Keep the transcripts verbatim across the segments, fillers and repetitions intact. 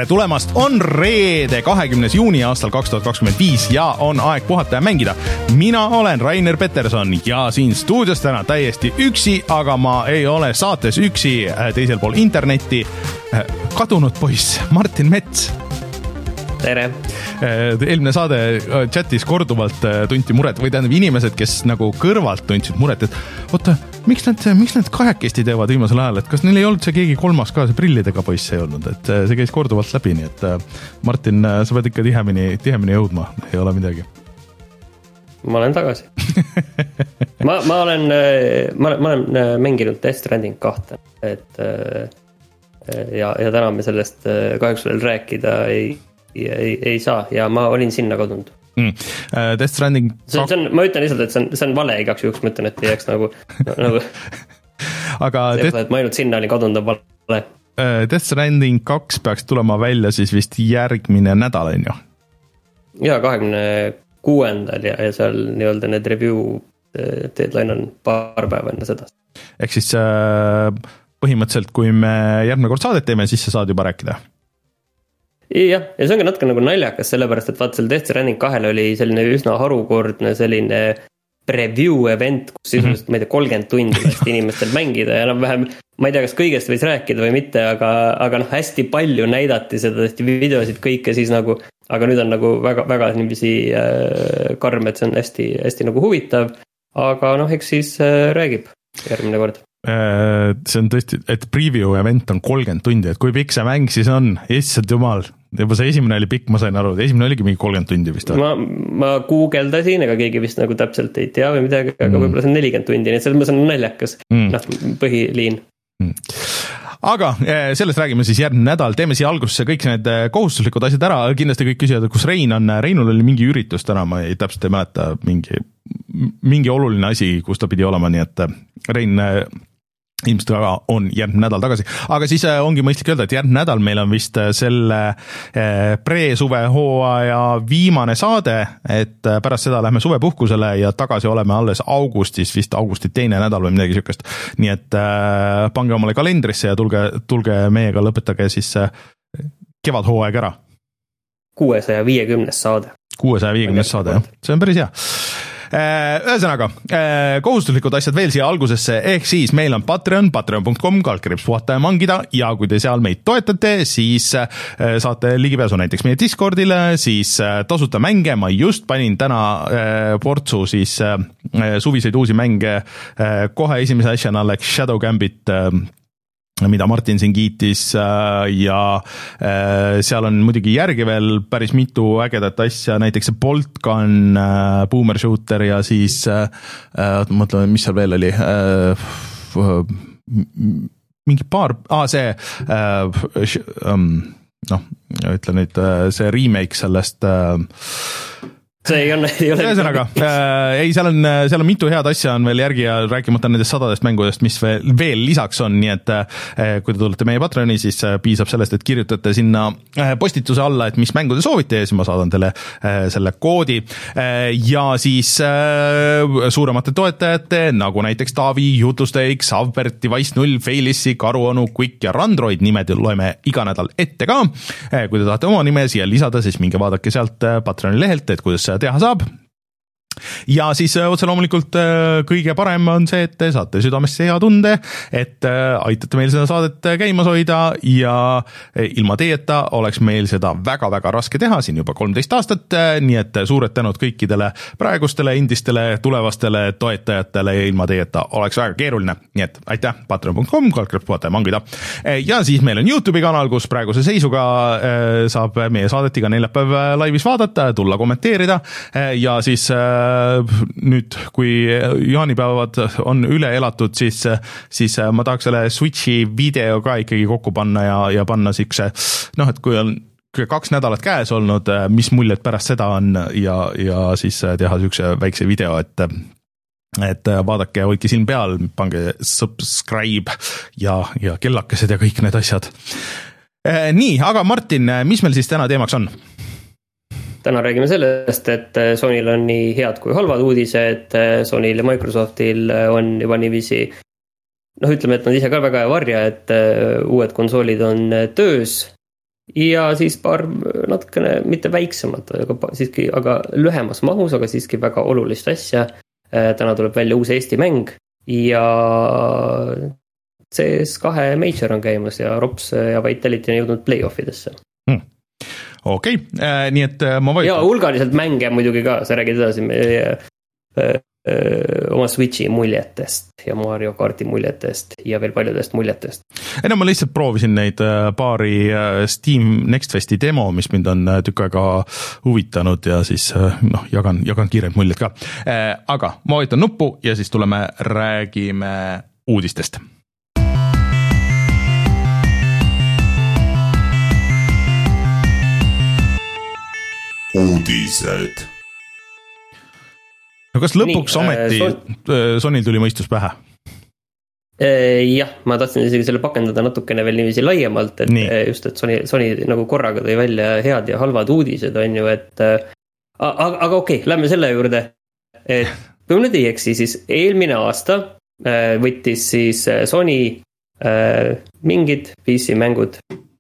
tere tulemast, on reede kahekümnes juuni aastal kaks tuhat kakskümmend viis ja on aeg puhata ja mängida. Mina olen Rainer Peterson ja siin stuudios täna täiesti üksi, aga ma ei ole saates üksi, teisel pool internetti kadunud poiss Martin Mets. Tere. Eelmine saade chatis korduvalt tunti muret või tähendab inimesed, kes nagu kõrvalt tundsid muret, et oota, miks nad, miks nad kahekesti teevad viimasel ajal, et kas neil ei olnud see keegi kolmas ka, see prillidega poiss ei olnud, et see käis korduvalt läbi, nii et Martin, sa pead ikka tihemini, tihemini jõudma, ei ole midagi. Ma olen tagasi. ma, ma, olen, ma, ma olen mänginud Death Stranding kahte, et ja, ja täna me sellest kahjuks veel rääkida ei Ei, ei saa ja ma olin sinna kadunud. Mm. Death Stranding... See, see on, ma ütlen lihtsalt, et see on, see on vale igaks juhuks, ma ütlen, et ei jääks nagu... nagu aga see, Death... et ma ainult sinna olin kadunud on vale. Death Stranding kaks peaks tulema välja siis vist järgmine nädal, on ju? Jaa, kahekümne kuuendal ja, ja seal nii-öelda need review deadline on paar päeva enne seda. Ehk siis põhimõtteliselt, kui me järgmine kord saadet teeme, siis sa saad juba rääkida. Jah, ja see on ka natuke nagu naljakas, sellepärast, et vaat seal Death Stranding kahel oli selline üsna harukordne selline preview event, kus sisuliselt, mm-hmm. ma ei tea, kolmkümmend tundi lasti inimestel mängida ja enam-vähem, ma ei tea, kas kõigest võis rääkida või mitte, aga, aga noh, hästi palju näidati seda videosid kõike siis nagu, aga nüüd on nagu väga, väga niiviisi äh, karm, et see on hästi, hästi nagu huvitav, aga noh, eks siis äh, räägib järgmine kord. See on tõesti, et preview event on kolmkümmend tundi, et kui pikk see mäng siis on, issand jumal, juba see esimene oli pikk, ma sain aru, esimene oligi mingi kolmkümmend tundi vist. Ma, ma guugeldasin, ega keegi vist nagu täpselt ei tea või midagi, aga mm. võib-olla see on nelikümmend tundi, nii et selles mõttes on näljakas, mm. noh, põhiliin. Mm. Aga sellest räägime siis järgmine nädal, teeme siia algusse kõik need kohustuslikud asjad ära, kindlasti kõik küsivad, kus Rein on, Reinul oli mingi üritus täna, ma ei täpselt ei mäleta, mingi, mingi oluline asi, kus ta pidi olema, nii et Rein ilmselt väga on järgmine nädal tagasi, aga siis ongi mõistlik öelda, et järgmine nädal meil on vist selle pre-suve hooaja viimane saade, et pärast seda lähme suvepuhkusele ja tagasi oleme alles augustis, vist augusti teine nädal või midagi sükest, nii et pange omale kalendrisse ja tulge, tulge meiega, lõpetage siis kevadhooaeg ära. kuuesaja viiekümnes saade. kuuesaja viiekümnes saade, jah, see on päris hea. Ühesõnaga, kohustuslikud asjad veel siia algusesse, ehk siis meil on Patreon, patreon punkt com, kaldkriips puhata ja mangida ja kui te seal meid toetate, siis saate ligipääsu näiteks meie Discordile, siis tasuta mänge, ma just panin täna portsu siis suviseid uusi mänge, kohe esimese asjana läks Shadow Gambit, mida Martin siin kiitis ja seal on muidugi järgi veel päris mitu ägedat asja, näiteks see Bolt Gun, Boomer Shooter ja siis mõtleme, mis seal veel oli, mingi paar, aa see noh, ütlen nüüd see remake sellest see ei ole, ei ole ühesõnaga, äh, ei, seal on, seal on mitu head asja on veel järgi ja rääkimata nendest sadadest mängudest, mis veel, veel lisaks on, nii et äh, kui te tulete meie Patreoni, siis äh, piisab sellest, et kirjutate sinna äh, postituse alla, et mis mängu te soovite ja siis ma saadan teile äh, selle koodi äh, ja siis äh, suuremate toetajate, nagu näiteks Taavi, Jutusteik, Savbert, Device null, Failissi, Karuonu, Quick ja Randroid nimed loeme iga nädal ette ka. Äh, kui te tahate oma nime siia lisada, siis minge vaadake sealt äh, Patreoni lehelt, et kuidas teha saab. Ja siis otse loomulikult kõige parem on see, et te saate südamesse hea tunde, et aitate meil seda saadet käimas hoida ja ilma teieta oleks meil seda väga-väga raske teha siin juba kolmteist aastat, nii et suured tänud kõikidele praegustele, endistele, tulevastele toetajatele ja ilma teieta oleks väga keeruline. Nii et aitäh, patreon punkt com, kaldkriips puhata ja mangida. Ja siis meil on YouTube'i kanal, kus praeguse seisuga saab meie saadet iga neljapäev laivis vaadata, tulla kommenteerida ja siis nüüd, kui jaanipäevad on üle elatud, siis, siis ma tahaks selle Switchi video ka ikkagi kokku panna ja, ja panna sikse, noh, et kui on kaks nädalat käes olnud, mis muljed pärast seda on ja, ja siis teha sükse väikse video, et et vaadake, hoidke silm peal, pange subscribe ja, ja kellakesed ja kõik need asjad. Nii, aga Martin, mis meil siis täna teemaks on? Täna räägime sellest, et Sonyl on nii head kui halvad uudised, Sonyl ja Microsoftil on juba niiviisi, noh ütleme, et nad ise ka väga ei varja, et uued konsoolid on töös ja siis paar natukene mitte väiksemat, aga siiski, aga lühemas mahus, aga siiski väga olulist asja. Täna tuleb välja uus Eesti mäng ja C S kahe Major on käimas ja Rops ja Vitality on jõudnud play-offidesse. Hmm. Okei, okay. Nii et ma vaid... Ja hulgaliselt mänge muidugi ka, sa räägid edasi meie oma Switchi muljetest ja Mario Karti muljetest ja veel paljudest muljetest. Ei no ma lihtsalt proovisin neid paari Steam Next Festi demo, mis mind on tükk aega huvitanud ja siis noh, jagan, jagan kiired muljed ka. Aga ma vajutan nuppu ja siis tuleme räägime uudistest. Uudised. No kas lõpuks Nii, ometi äh, Son... Sonyl tuli mõistus pähe? Jah, ma tahtsin isegi selle pakendada natukene veel niiviisi laiemalt, et Nii. just, et Sony, Sony nagu korraga tõi välja head ja halvad uudised, on ju, et aga, aga okei, okay, lähme selle juurde, et kui ma nüüd ei eksi, siis eelmine aasta võttis siis Sony mingid P C mängud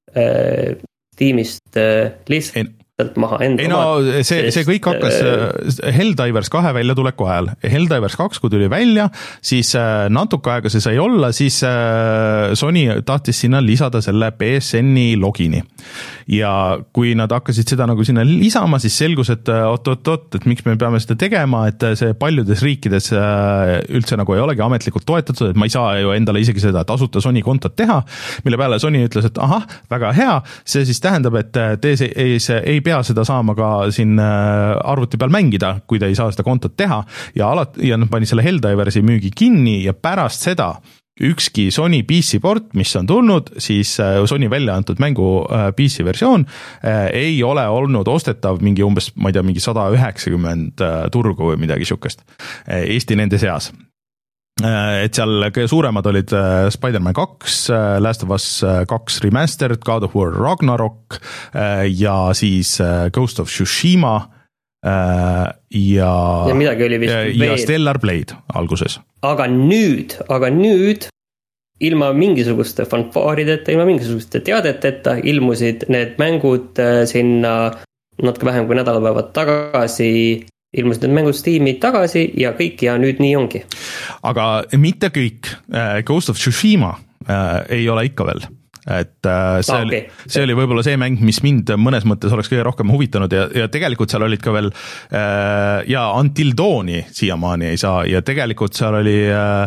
tiimist lihtsalt maha enda ei no see, see kõik hakkas äh, Helldivers kahe väljatuleku ajal. Helldivers kaks, kui tuli välja, siis äh, natuke aega see sai olla, siis äh, Sony tahtis sinna lisada selle P S N-i logini. Ja kui nad hakkasid seda nagu sinna lisama, siis selgus, et oot-oot-oot, et miks me peame seda tegema, et see paljudes riikides äh, üldse nagu ei olegi ametlikult toetatud, et ma ei saa ju endale isegi seda tasuta Sony kontot teha, mille peale Sony ütles, et ahah, väga hea, see siis tähendab, et te ei, ei pea seda saama ka siin arvuti peal mängida, kui te ei saa seda kontot teha ja alati, ja nad pani selle Helldiversi müügi kinni ja pärast seda ükski Sony P C port, mis on tulnud, siis Sony välja antud mängu P C versioon ei ole olnud ostetav mingi umbes, ma ei tea, mingi sada üheksakümmend turgu või midagi sihukest Eesti nende seas. Et seal kõige suuremad olid Spider-Man kaks, Last of Us kaks Remastered, God of War Ragnarok ja siis Ghost of Tsushima ja, ja midagi oli vist ja veel. Stellar Blade alguses. Aga nüüd, aga nüüd ilma mingisuguste fanfaarideta, ilma mingisuguste teadeteta ilmusid need mängud sinna natuke vähem kui nädalapäevad tagasi ilmusid need mängud Steam'i tagasi ja kõik ja nüüd nii ongi. Aga mitte kõik. Ghost of Tsushima äh, ei ole ikka veel. Et äh, see, ah, okay. oli, see oli võib-olla see mäng, mis mind mõnes mõttes oleks kõige rohkem huvitanud ja, ja tegelikult seal olid ka veel äh, ja Until Dawni siiamaani ei saa ja tegelikult seal oli äh,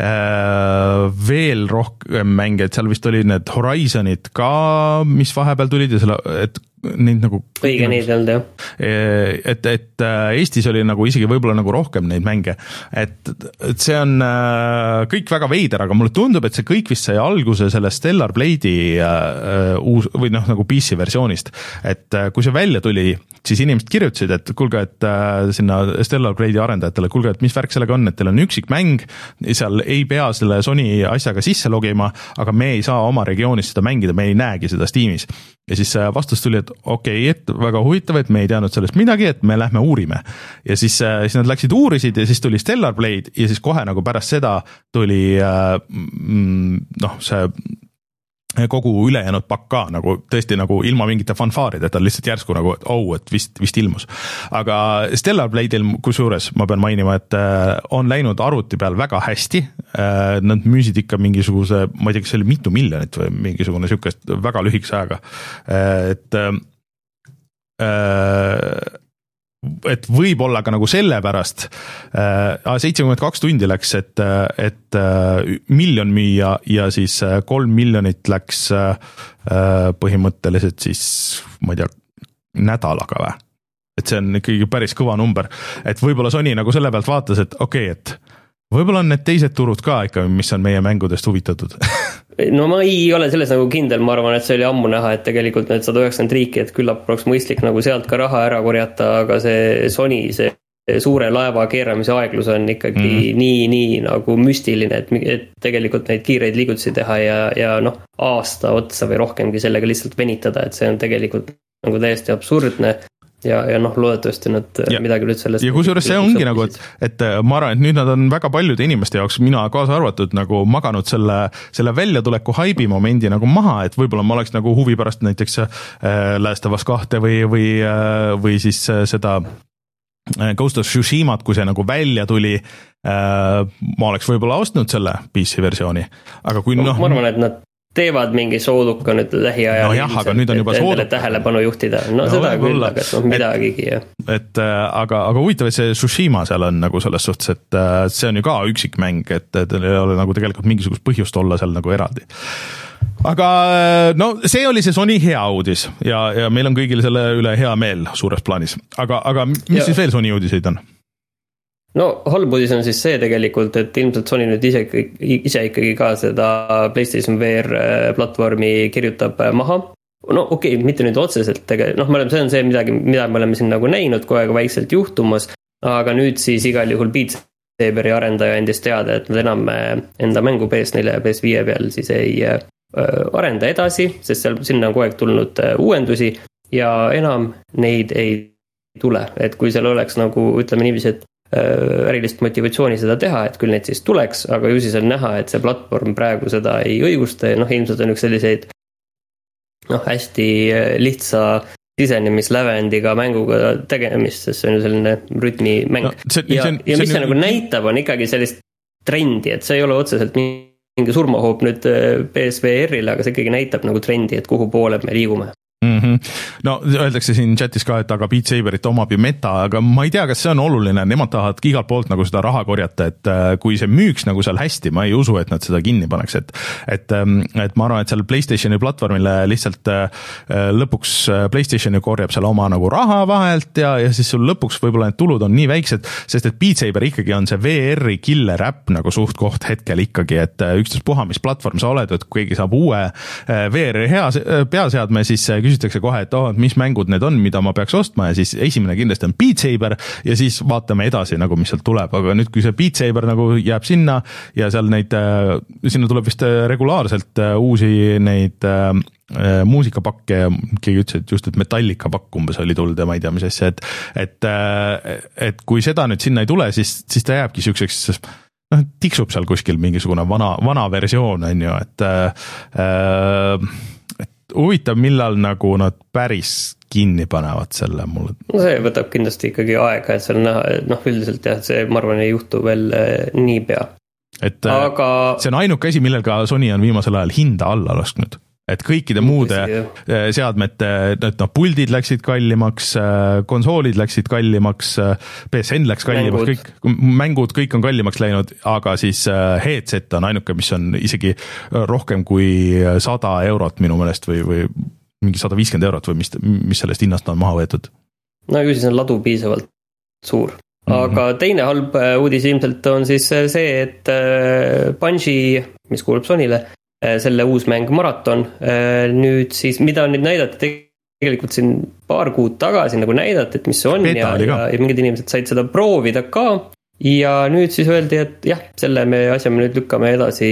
äh, veel rohkem mänge, et seal vist oli need Horizonid ka, mis vahepeal tulid ja selle, et neid nagu õige neid olnud, jah. Et, et Eestis oli nagu isegi võib-olla nagu rohkem neid mänge, et, et see on kõik väga veider, aga mulle tundub, et see kõik vist sai alguse selle Stellar Blade'i uh, uus, või noh, nagu P C versioonist, et kui see välja tuli, siis inimesed kirjutasid, et kuulge, et uh, sinna Stellar Blade'i arendajatele, kuulge, et mis värk sellega on, et teil on üksik mäng, seal ei pea selle Sony asjaga sisse logima, aga me ei saa oma regioonis seda mängida, me ei näegi seda Steamis. Ja siis vastus tuli, et okei, okay, et väga huvitav, et me ei teadnud sellest midagi, et me lähme uurime. Ja siis, siis nad läksid uurisid ja siis tuli Stellar Blade ja siis kohe nagu pärast seda tuli noh, see kogu ülejäänud pakk ka, nagu tõesti nagu ilma mingite fanfaarideta, lihtsalt järsku nagu, et oh, et vist, vist ilmus. Aga Stellar Blade'il kusjuures ma pean mainima, et on läinud arvuti peal väga hästi, nad müüsid ikka mingisuguse, ma ei tea, kas see oli mitu miljonit või mingisugune sihukest väga lühikese ajaga, et et võib-olla ka nagu selle pärast seitsekümmend kaks tundi läks, et, et miljon müüa ja siis kolm miljonit läks põhimõtteliselt siis, ma ei tea, nädalaga või? Et see on ikkagi päris kõva number, et võib-olla Sony nagu selle pealt vaatas, et okei, okay, et võib-olla on need teised turud ka ikka, mis on meie mängudest huvitatud. No ma ei ole selles nagu kindel, ma arvan, et see oli ammu näha, et tegelikult need sada üheksakümmend riiki, et küllap oleks mõistlik nagu sealt ka raha ära korjata, aga see Sony, see suure laeva keeramise aeglus on ikkagi mm. nii, nii nagu müstiline, et, et tegelikult neid kiireid liigutusi teha ja, ja noh, aasta otsa või rohkemgi sellega lihtsalt venitada, et see on tegelikult nagu täiesti absurdne. ja, ja noh, loodetavasti nad ja. midagi nüüd sellest ja kusjuures see ongi nagu, et, et ma arvan, et nüüd nad on väga paljude inimeste jaoks, mina kaasa arvatud, nagu maganud selle, selle väljatuleku haibi momendi nagu maha, et võib-olla ma oleks nagu huvi pärast näiteks äh, Last of Us kahte või, või, äh, või siis äh, seda Ghost of Tsushimat, kui see nagu välja tuli, äh, ma oleks võib-olla ostnud selle P C versiooni, aga kui noh... ma arvan, et nad teevad mingi sooduka nüüd lähiajal no jah, aga nüüd on juba sooduk. Tähelepanu juhtida, no, no seda küll, aga noh, midagigi ja. et aga, aga huvitav, et see Tsushima seal on nagu selles suhtes, et see on ju ka üksik mäng, et teil ei ole nagu tegelikult mingisugust põhjust olla seal nagu eraldi. Aga no see oli see Sony hea uudis ja, ja meil on kõigil selle üle hea meel suures plaanis, aga, aga mis ja. siis veel Sony uudiseid on? No halb uudis on siis see tegelikult, et ilmselt Sony nüüd ise, ise ikkagi ka seda PlayStation V R platvormi kirjutab maha. No okei, okay, mitte nüüd otseselt, noh, me oleme, see on see midagi, mida me oleme siin nagu näinud kogu aeg vaikselt juhtumas, aga nüüd siis igal juhul Beat Saberi arendaja endist teada, et nad enam enda mängu P S neli ja P S viis peal siis ei arenda edasi, sest seal sinna on kogu aeg tulnud uuendusi ja enam neid ei tule, et kui seal oleks nagu, ütleme niiviisi, et ärilist motivatsiooni seda teha, et küll neid siis tuleks, aga ju siis on näha, et see platvorm praegu seda ei õigusta ja noh, ilmselt on üks selliseid noh, hästi lihtsa sisenemislävendiga mänguga tegemist, sest see on ju selline rütmimäng no,. ja, ja mis see, see nagu näitab, on ikkagi sellist trendi, et see ei ole otseselt mingi surmahoop nüüd P S V R-ile, aga see ikkagi näitab nagu trendi, et kuhu poole me liigume. Mm-hmm. No öeldakse siin chatis ka, et aga Beat Saberit omab ju meta, aga ma ei tea, kas see on oluline, nemad tahavad igalt poolt nagu seda raha korjata, et kui see müüks nagu seal hästi, ma ei usu, et nad seda kinni paneks, et et, et ma arvan, et seal PlayStationi platvormile lihtsalt lõpuks PlayStationi korjab seal oma nagu raha vahelt ja, ja siis sul lõpuks võib-olla need tulud on nii väiksed, sest et Beat Saber ikkagi on see V R-i killer äpp nagu suht koht hetkel ikkagi, et üksteist puha, mis platvorm sa oled, et kui keegi saab uue V R-i hea peaseadme, siis küsitakse kohe, et oh, mis mängud need on, mida ma peaks ostma ja siis esimene kindlasti on Beat Saber ja siis vaatame edasi nagu, mis sealt tuleb, aga nüüd kui see Beat Saber nagu jääb sinna ja seal neid, sinna tuleb vist regulaarselt uusi neid äh, muusikapakke ja keegi ütles, et just, et Metallica pakk umbes oli tulnud ja ma ei tea, mis asja, et, et, et kui seda nüüd sinna ei tule, siis, siis ta jääbki siukseks, noh, tiksub seal kuskil mingisugune vana, vana versioon, on ju, et äh, huvitav, millal nagu nad päris kinni panevad selle mulle. No see võtab kindlasti ikkagi aega, et seal näha, noh, üldiselt jah, see ma arvan ei juhtu veel nii pea. Et aga... see on ainuke asi, millel ka Sony on viimasel ajal hinda alla lasknud. Et kõikide muude seadmete, et noh, puldid läksid kallimaks, konsoolid läksid kallimaks, P S N läks kallimaks, mängud. kõik mängud, kõik on kallimaks läinud, aga siis headset on ainuke, mis on isegi rohkem kui sada eurot minu meelest või, või mingi sada viiskümmend eurot või mis, mis sellest hinnast on maha võetud. No ju siis on ladu piisavalt suur. Aga mm-hmm. teine halb uudis ilmselt on siis see, et Bungie, mis kuulub Sonyle, selle uus mäng Marathon, nüüd siis, mida nüüd näidati tegelikult siin paar kuud tagasi nagu näidati, et mis see on ja, ja, ja mingid inimesed said seda proovida ka ja nüüd siis öeldi, et jah, selle me asja me nüüd lükkame edasi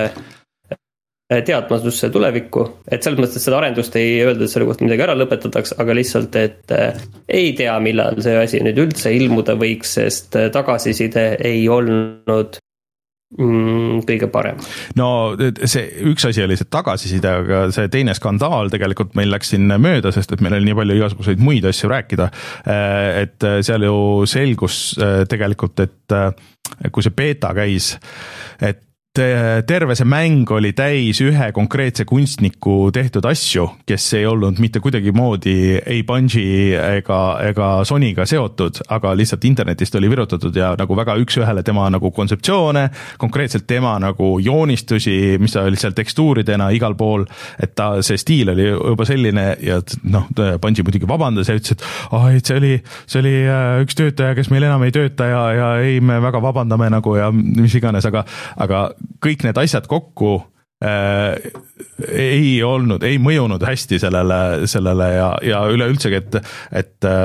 teadmasusse tulevikku, et selles mõttes, et seda arendust ei öelda, et selle kohta midagi ära lõpetataks, aga lihtsalt, et ei tea, millal see asi nüüd üldse ilmuda võiks, sest tagasiside ei olnud Mm, kõige parem. No see üks asi oli see tagasiside, aga see teine skandaal tegelikult meil läks siin mööda, sest et meil oli nii palju igasuguseid muid asju rääkida, et seal ju selgus tegelikult, et kui see beta käis, et terve see mäng oli täis ühe konkreetse kunstniku tehtud asju, kes ei olnud mitte kuidagi moodi ei Bungie ega, ega Sonyga seotud, aga lihtsalt internetist oli virutatud ja nagu väga üks ühele tema nagu kontseptsioone, konkreetselt tema nagu joonistusi, mis oli seal tekstuuridena igal pool, et ta, see stiil oli juba selline ja noh, Bungie muidugi vabandas ja ütles, et oh, et see oli, see oli üks töötaja, kes meil enam ei tööta ja, ja ei, me väga vabandame nagu ja mis iganes, aga, aga kõik need asjad kokku äh, ei olnud, ei mõjunud hästi sellele, sellele ja, ja üleüldsegi, et, et äh,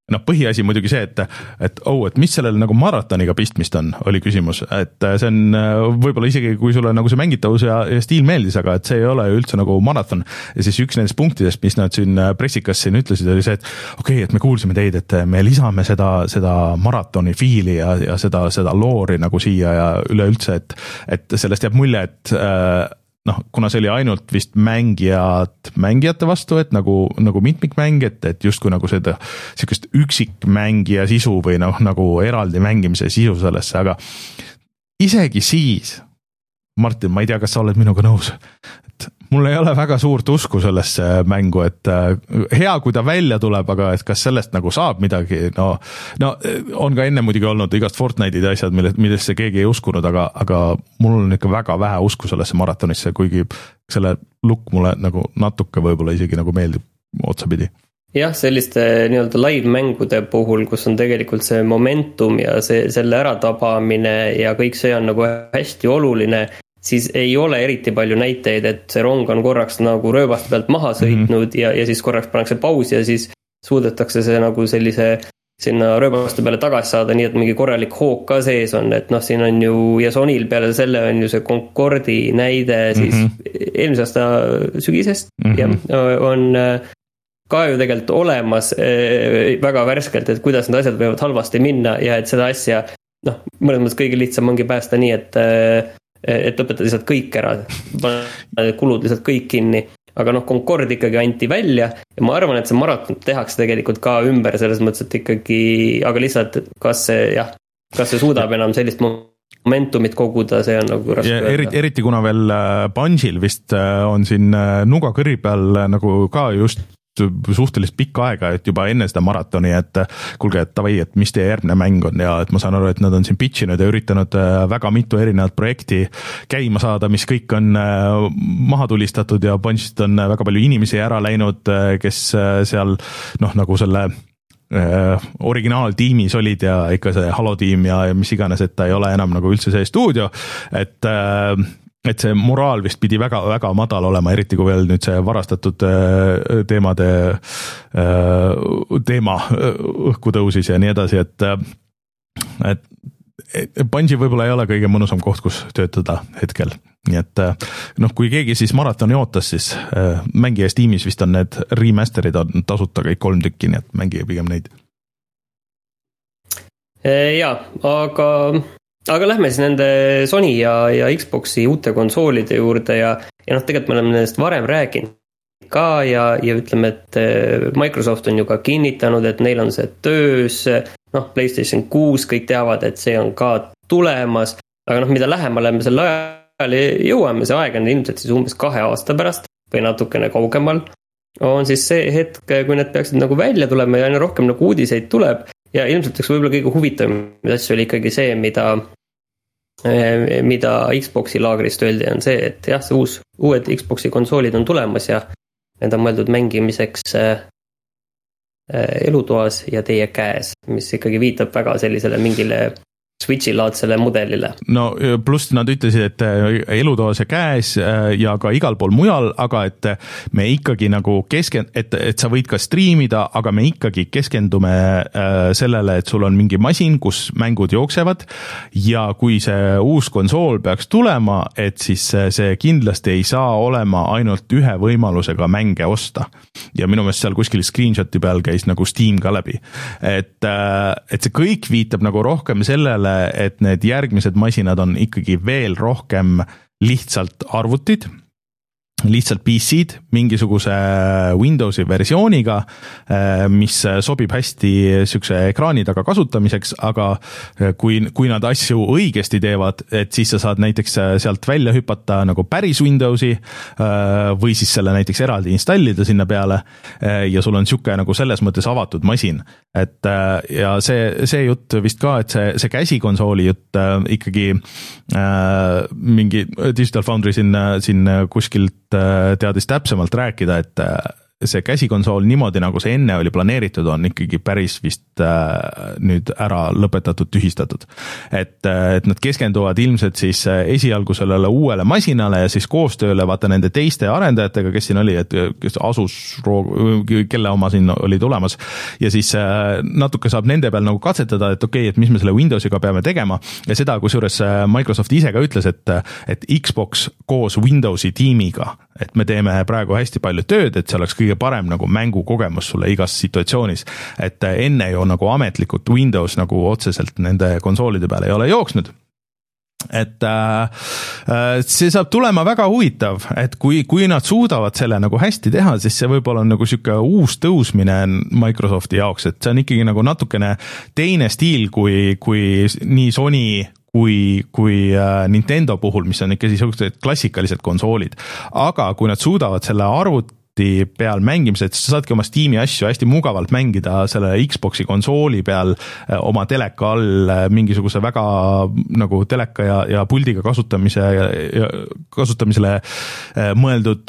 noh, põhiasi muidugi see, et, et oh, et mis sellel nagu maratoniga pistmist on, oli küsimus, et see on võib-olla isegi, kui sulle nagu see mängitavus ja, ja stiil meeldis, aga et see ei ole üldse nagu maraton. Ja siis üks nendest punktidest, mis nad siin pressikas siin ütlesid, oli see, et okei okay,, et me kuulsime teid, et me lisame seda, seda maratoni fiili ja, ja seda, seda loori nagu siia ja üleüldse, et, et sellest jääb mulje, et noh, kuna see oli ainult vist mängijad mängijate vastu, et nagu, nagu mitmikmäng, et, et justkui nagu seda sihukest üksikmängija sisu või noh, nagu eraldi mängimise sisu sellesse, aga isegi siis, Martin, ma ei tea, kas sa oled minuga nõus, et mul ei ole väga suurt usku sellesse mängu, et hea, kui ta välja tuleb, aga et kas sellest nagu saab midagi, no, no on ka enne muidugi olnud igast Fortnite'id ja asjad, millesse keegi ei uskunud, aga, aga mul on ikka väga vähe usku sellesse maratonisse, kuigi selle look mulle nagu natuke võib-olla isegi nagu meeldib otsapidi. Jah, selliste nii-öelda live-mängude puhul, kus on tegelikult see momentum ja see, selle äratabamine ja kõik see on nagu hästi oluline, siis ei ole eriti palju näiteid, et see rong on korraks nagu rööbaste pealt maha sõitnud mm-hmm. ja, ja siis korraks pannakse pausi ja siis suudetakse see nagu sellise sinna rööbaste peale tagasi saada, nii et mingi korralik hoog ka sees on, et noh, siin on ju, ja Sonyl peale selle on ju see Concordi näide siis mm-hmm. eelmise aasta sügisest mm-hmm. ja on ka ju tegelikult olemas väga värskelt, et kuidas need asjad võivad halvasti minna ja et seda asja, noh, mõnes mõttes kõige lihtsam ongi päästa nii, et et õpetada lihtsalt kõik ära, kulud lihtsalt kõik kinni, aga noh, Concord ikkagi anti välja ja ma arvan, et see maraton tehakse tegelikult ka ümber selles mõttes, et ikkagi, aga lihtsalt kas see, jah, kas see suudab enam sellist momentumit koguda, see on nagu raske öelda. Eriti, eriti kuna veel Bungil vist on siin nuga kõri peal nagu ka just suhteliselt pikka aega, et juba enne seda maratoni, et kuulge, et tavai, et mis teie järgmine mäng on ja et ma saan aru, et nad on siin pitchinud ja üritanud väga mitu erinevat projekti käima saada, mis kõik on maha tulistatud ja Bungist on väga palju inimesi ära läinud, kes seal noh, nagu selle originaaltiimis olid ja ikka see Halo tiim ja, ja mis iganes, et ta ei ole enam nagu üldse see stuudio, et et see moraal vist pidi väga, väga madal olema, eriti kui veel nüüd see varastatud teemade teema õhku tõusis ja nii edasi, et, et Bungi võib-olla ei ole kõige mõnusam koht, kus töötada hetkel. Nii et noh, kui keegi siis maratoni ootas, siis mängija Steamis vist on need remasterid on tasuta kõik kolm tükki, nii et mängige pigem neid. Jaa, aga... Aga lähme siis nende Sony ja, ja Xboxi uute konsoolide juurde ja, ja noh, tegelikult me oleme nendest varem rääkinud ka ja, ja ütleme, et Microsoft on ju ka kinnitanud, et neil on see töös, noh, PlayStation kuus, kõik teavad, et see on ka tulemas, aga noh, mida lähemale me selle ajal jõuame, see aeg on ilmselt siis umbes kahe aasta pärast või natukene kaugemal, on siis see hetk, kui need peaksid nagu välja tulema ja aina rohkem nagu uudiseid tuleb ja ilmselt üks võib-olla kõige huvitavam asja oli ikkagi see, mida mida Xboxi laagrist öeldi, on see, et jah, see uus, uued Xboxi konsoolid on tulemas ja need on mõeldud mängimiseks elutoas ja teie käes, mis ikkagi viitab väga sellisele mingile Switchi-laadsele mudelile. No pluss nad ütlesid, et elutoas ja käes ja ka igal pool mujal, aga et me ikkagi nagu keskend-, et, et sa võid ka striimida, aga me ikkagi keskendume sellele, et sul on mingi masin, kus mängud jooksevad ja kui see uus konsool peaks tulema, et siis see kindlasti ei saa olema ainult ühe võimalusega mänge osta. Ja minu meelest seal kuskil screenshoti peal käis nagu Steam ka läbi. Et, et see kõik viitab nagu rohkem sellele, et need järgmised masinad on ikkagi veel rohkem lihtsalt arvutid, lihtsalt P C-d mingisuguse Windowsi versiooniga, mis sobib hästi sükse ekraani taga kasutamiseks, aga kui, kui nad asju õigesti teevad, et siis sa saad näiteks sealt välja hüpata nagu päris Windowsi või siis selle näiteks eraldi installida sinna peale ja sul on süke nagu selles mõttes avatud masin. Et ja see, see jutt vist ka, et see, see käsikonsooli jutt ikkagi mingi Digital Foundry siin, siin kuskilt teadis täpsemalt rääkida, et, see käsikonsool niimoodi, nagu see enne oli planeeritud, on ikkagi päris vist äh, nüüd ära lõpetatud, tühistatud. Et, et nad keskenduvad ilmselt siis esialgu sellele uuele masinale ja siis koostööle vaata nende teiste arendajatega, kes siin oli, et kes Asus, kelle oma siin oli tulemas ja siis äh, natuke saab nende peal nagu katsetada, et okei, okay, et mis me selle Windowsiga peame tegema ja seda, kusjuures Microsoft ise ka ütles, et, et Xbox koos Windowsi tiimiga, et me teeme praegu hästi palju tööd, et see oleks kõige parem nagu mängukogemus sulle igas situatsioonis, et enne ju nagu ametlikult Windows nagu otseselt nende konsoolide peale ei ole jooksnud. Et äh, see saab tulema väga huvitav, et kui, kui nad suudavad selle nagu hästi teha, siis see võib-olla on nagu siuke uus tõusmine Microsofti jaoks, et see on ikkagi nagu natukene teine stiil kui, kui nii Sony kui, kui Nintendo puhul, mis on ikka siis klassikalised konsoolid. Aga kui nad suudavad selle arvuti peal mängimised, siis sa saadki oma Steam'i asju hästi mugavalt mängida selle Xboxi konsooli peal oma teleka all mingisuguse väga nagu teleka ja, ja puldiga kasutamise ja, ja kasutamisele mõeldud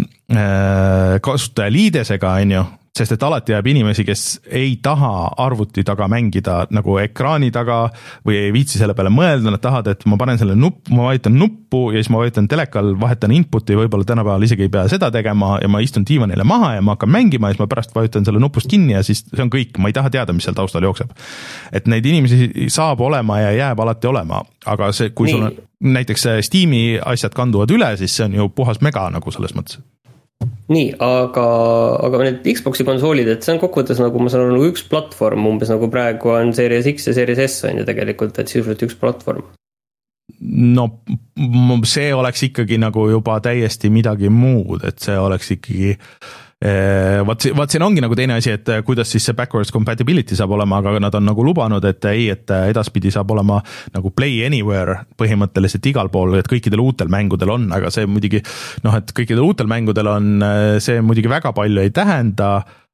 kasutajaliidesega, on ju, sest et alati jääb inimesi, kes ei taha arvuti taga mängida nagu ekraani taga või ei viitsi selle peale mõelda, nad tahavad, et ma panen selle nupp, ma vajutan nuppu ja siis ma vajutan telekal, vahetan inputi, võib-olla tänapäeval isegi ei pea seda tegema ja ma istun diivanile maha ja ma hakkan mängima ja siis ma pärast vajutan selle nupust kinni ja siis see on kõik, ma ei taha teada, mis seal taustal jookseb. Et neid inimesi saab olema ja jääb alati olema, aga see, kui Nii. sul on näiteks Steam'i asjad kanduvad üle, siis see on ju puhas mega nagu selles mõttes. Nii, aga, aga need Xboxi konsoolid, et see on kokkuvõttes nagu ma saan aru nagu üks platvorm, umbes nagu praegu on Series X ja Series S on ju tegelikult, et sisuliselt üks platvorm. No see oleks ikkagi nagu juba täiesti midagi muud, et see oleks ikkagi Vaat, vaat siin ongi nagu teine asi, et kuidas siis see backwards compatibility saab olema, aga nad on nagu lubanud, et ei, et edaspidi saab olema nagu play anywhere põhimõtteliselt igal pool, et kõikidel uutel mängudel on, aga see muidugi, noh, et kõikidel uutel mängudel on, see muidugi väga palju ei tähenda,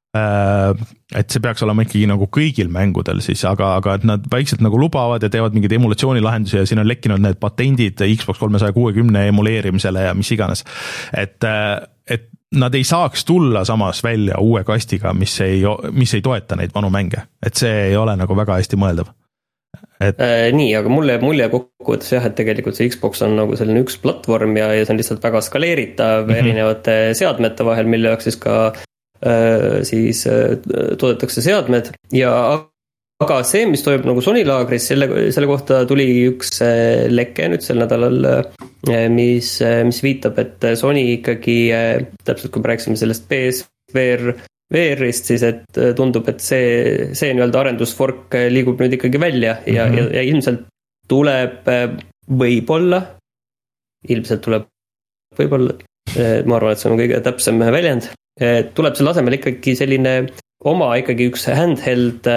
et see peaks olema ikkagi nagu kõigil mängudel siis, aga, aga et nad väikselt nagu lubavad ja teevad mingeid emulatsioonilahendusi ja siin on lekkinud need patendid Xbox kolmesaja kuuekümne emuleerimisele ja mis iganes, et, et nad ei saaks tulla samas välja uue kastiga, mis ei, mis ei toeta neid vanu mänge, et see ei ole nagu väga hästi mõeldav. Et... Äh, nii, aga mulle, mulle kokkuvõttes jah, et tegelikult see Xbox on nagu selline üks platvorm ja, ja see on lihtsalt väga skaleeritav mm-hmm. erinevate seadmete vahel, mille jaoks siis ka äh, siis äh, toodetakse seadmed ja aga see, mis toimub nagu Sony laagris, selle, selle kohta tuli üks leke nüüd sel nädalal, mis, mis viitab, et Sony ikkagi, täpselt kui me rääksime sellest P S V R-ist, siis et tundub, et see, see nii-öelda arendusfork liigub nüüd ikkagi välja ja, mm-hmm. ja, ja ilmselt tuleb võib-olla, ilmselt tuleb võib-olla, ma arvan, et see on kõige täpsem väljend, tuleb selle asemel ikkagi selline oma ikkagi üks handheld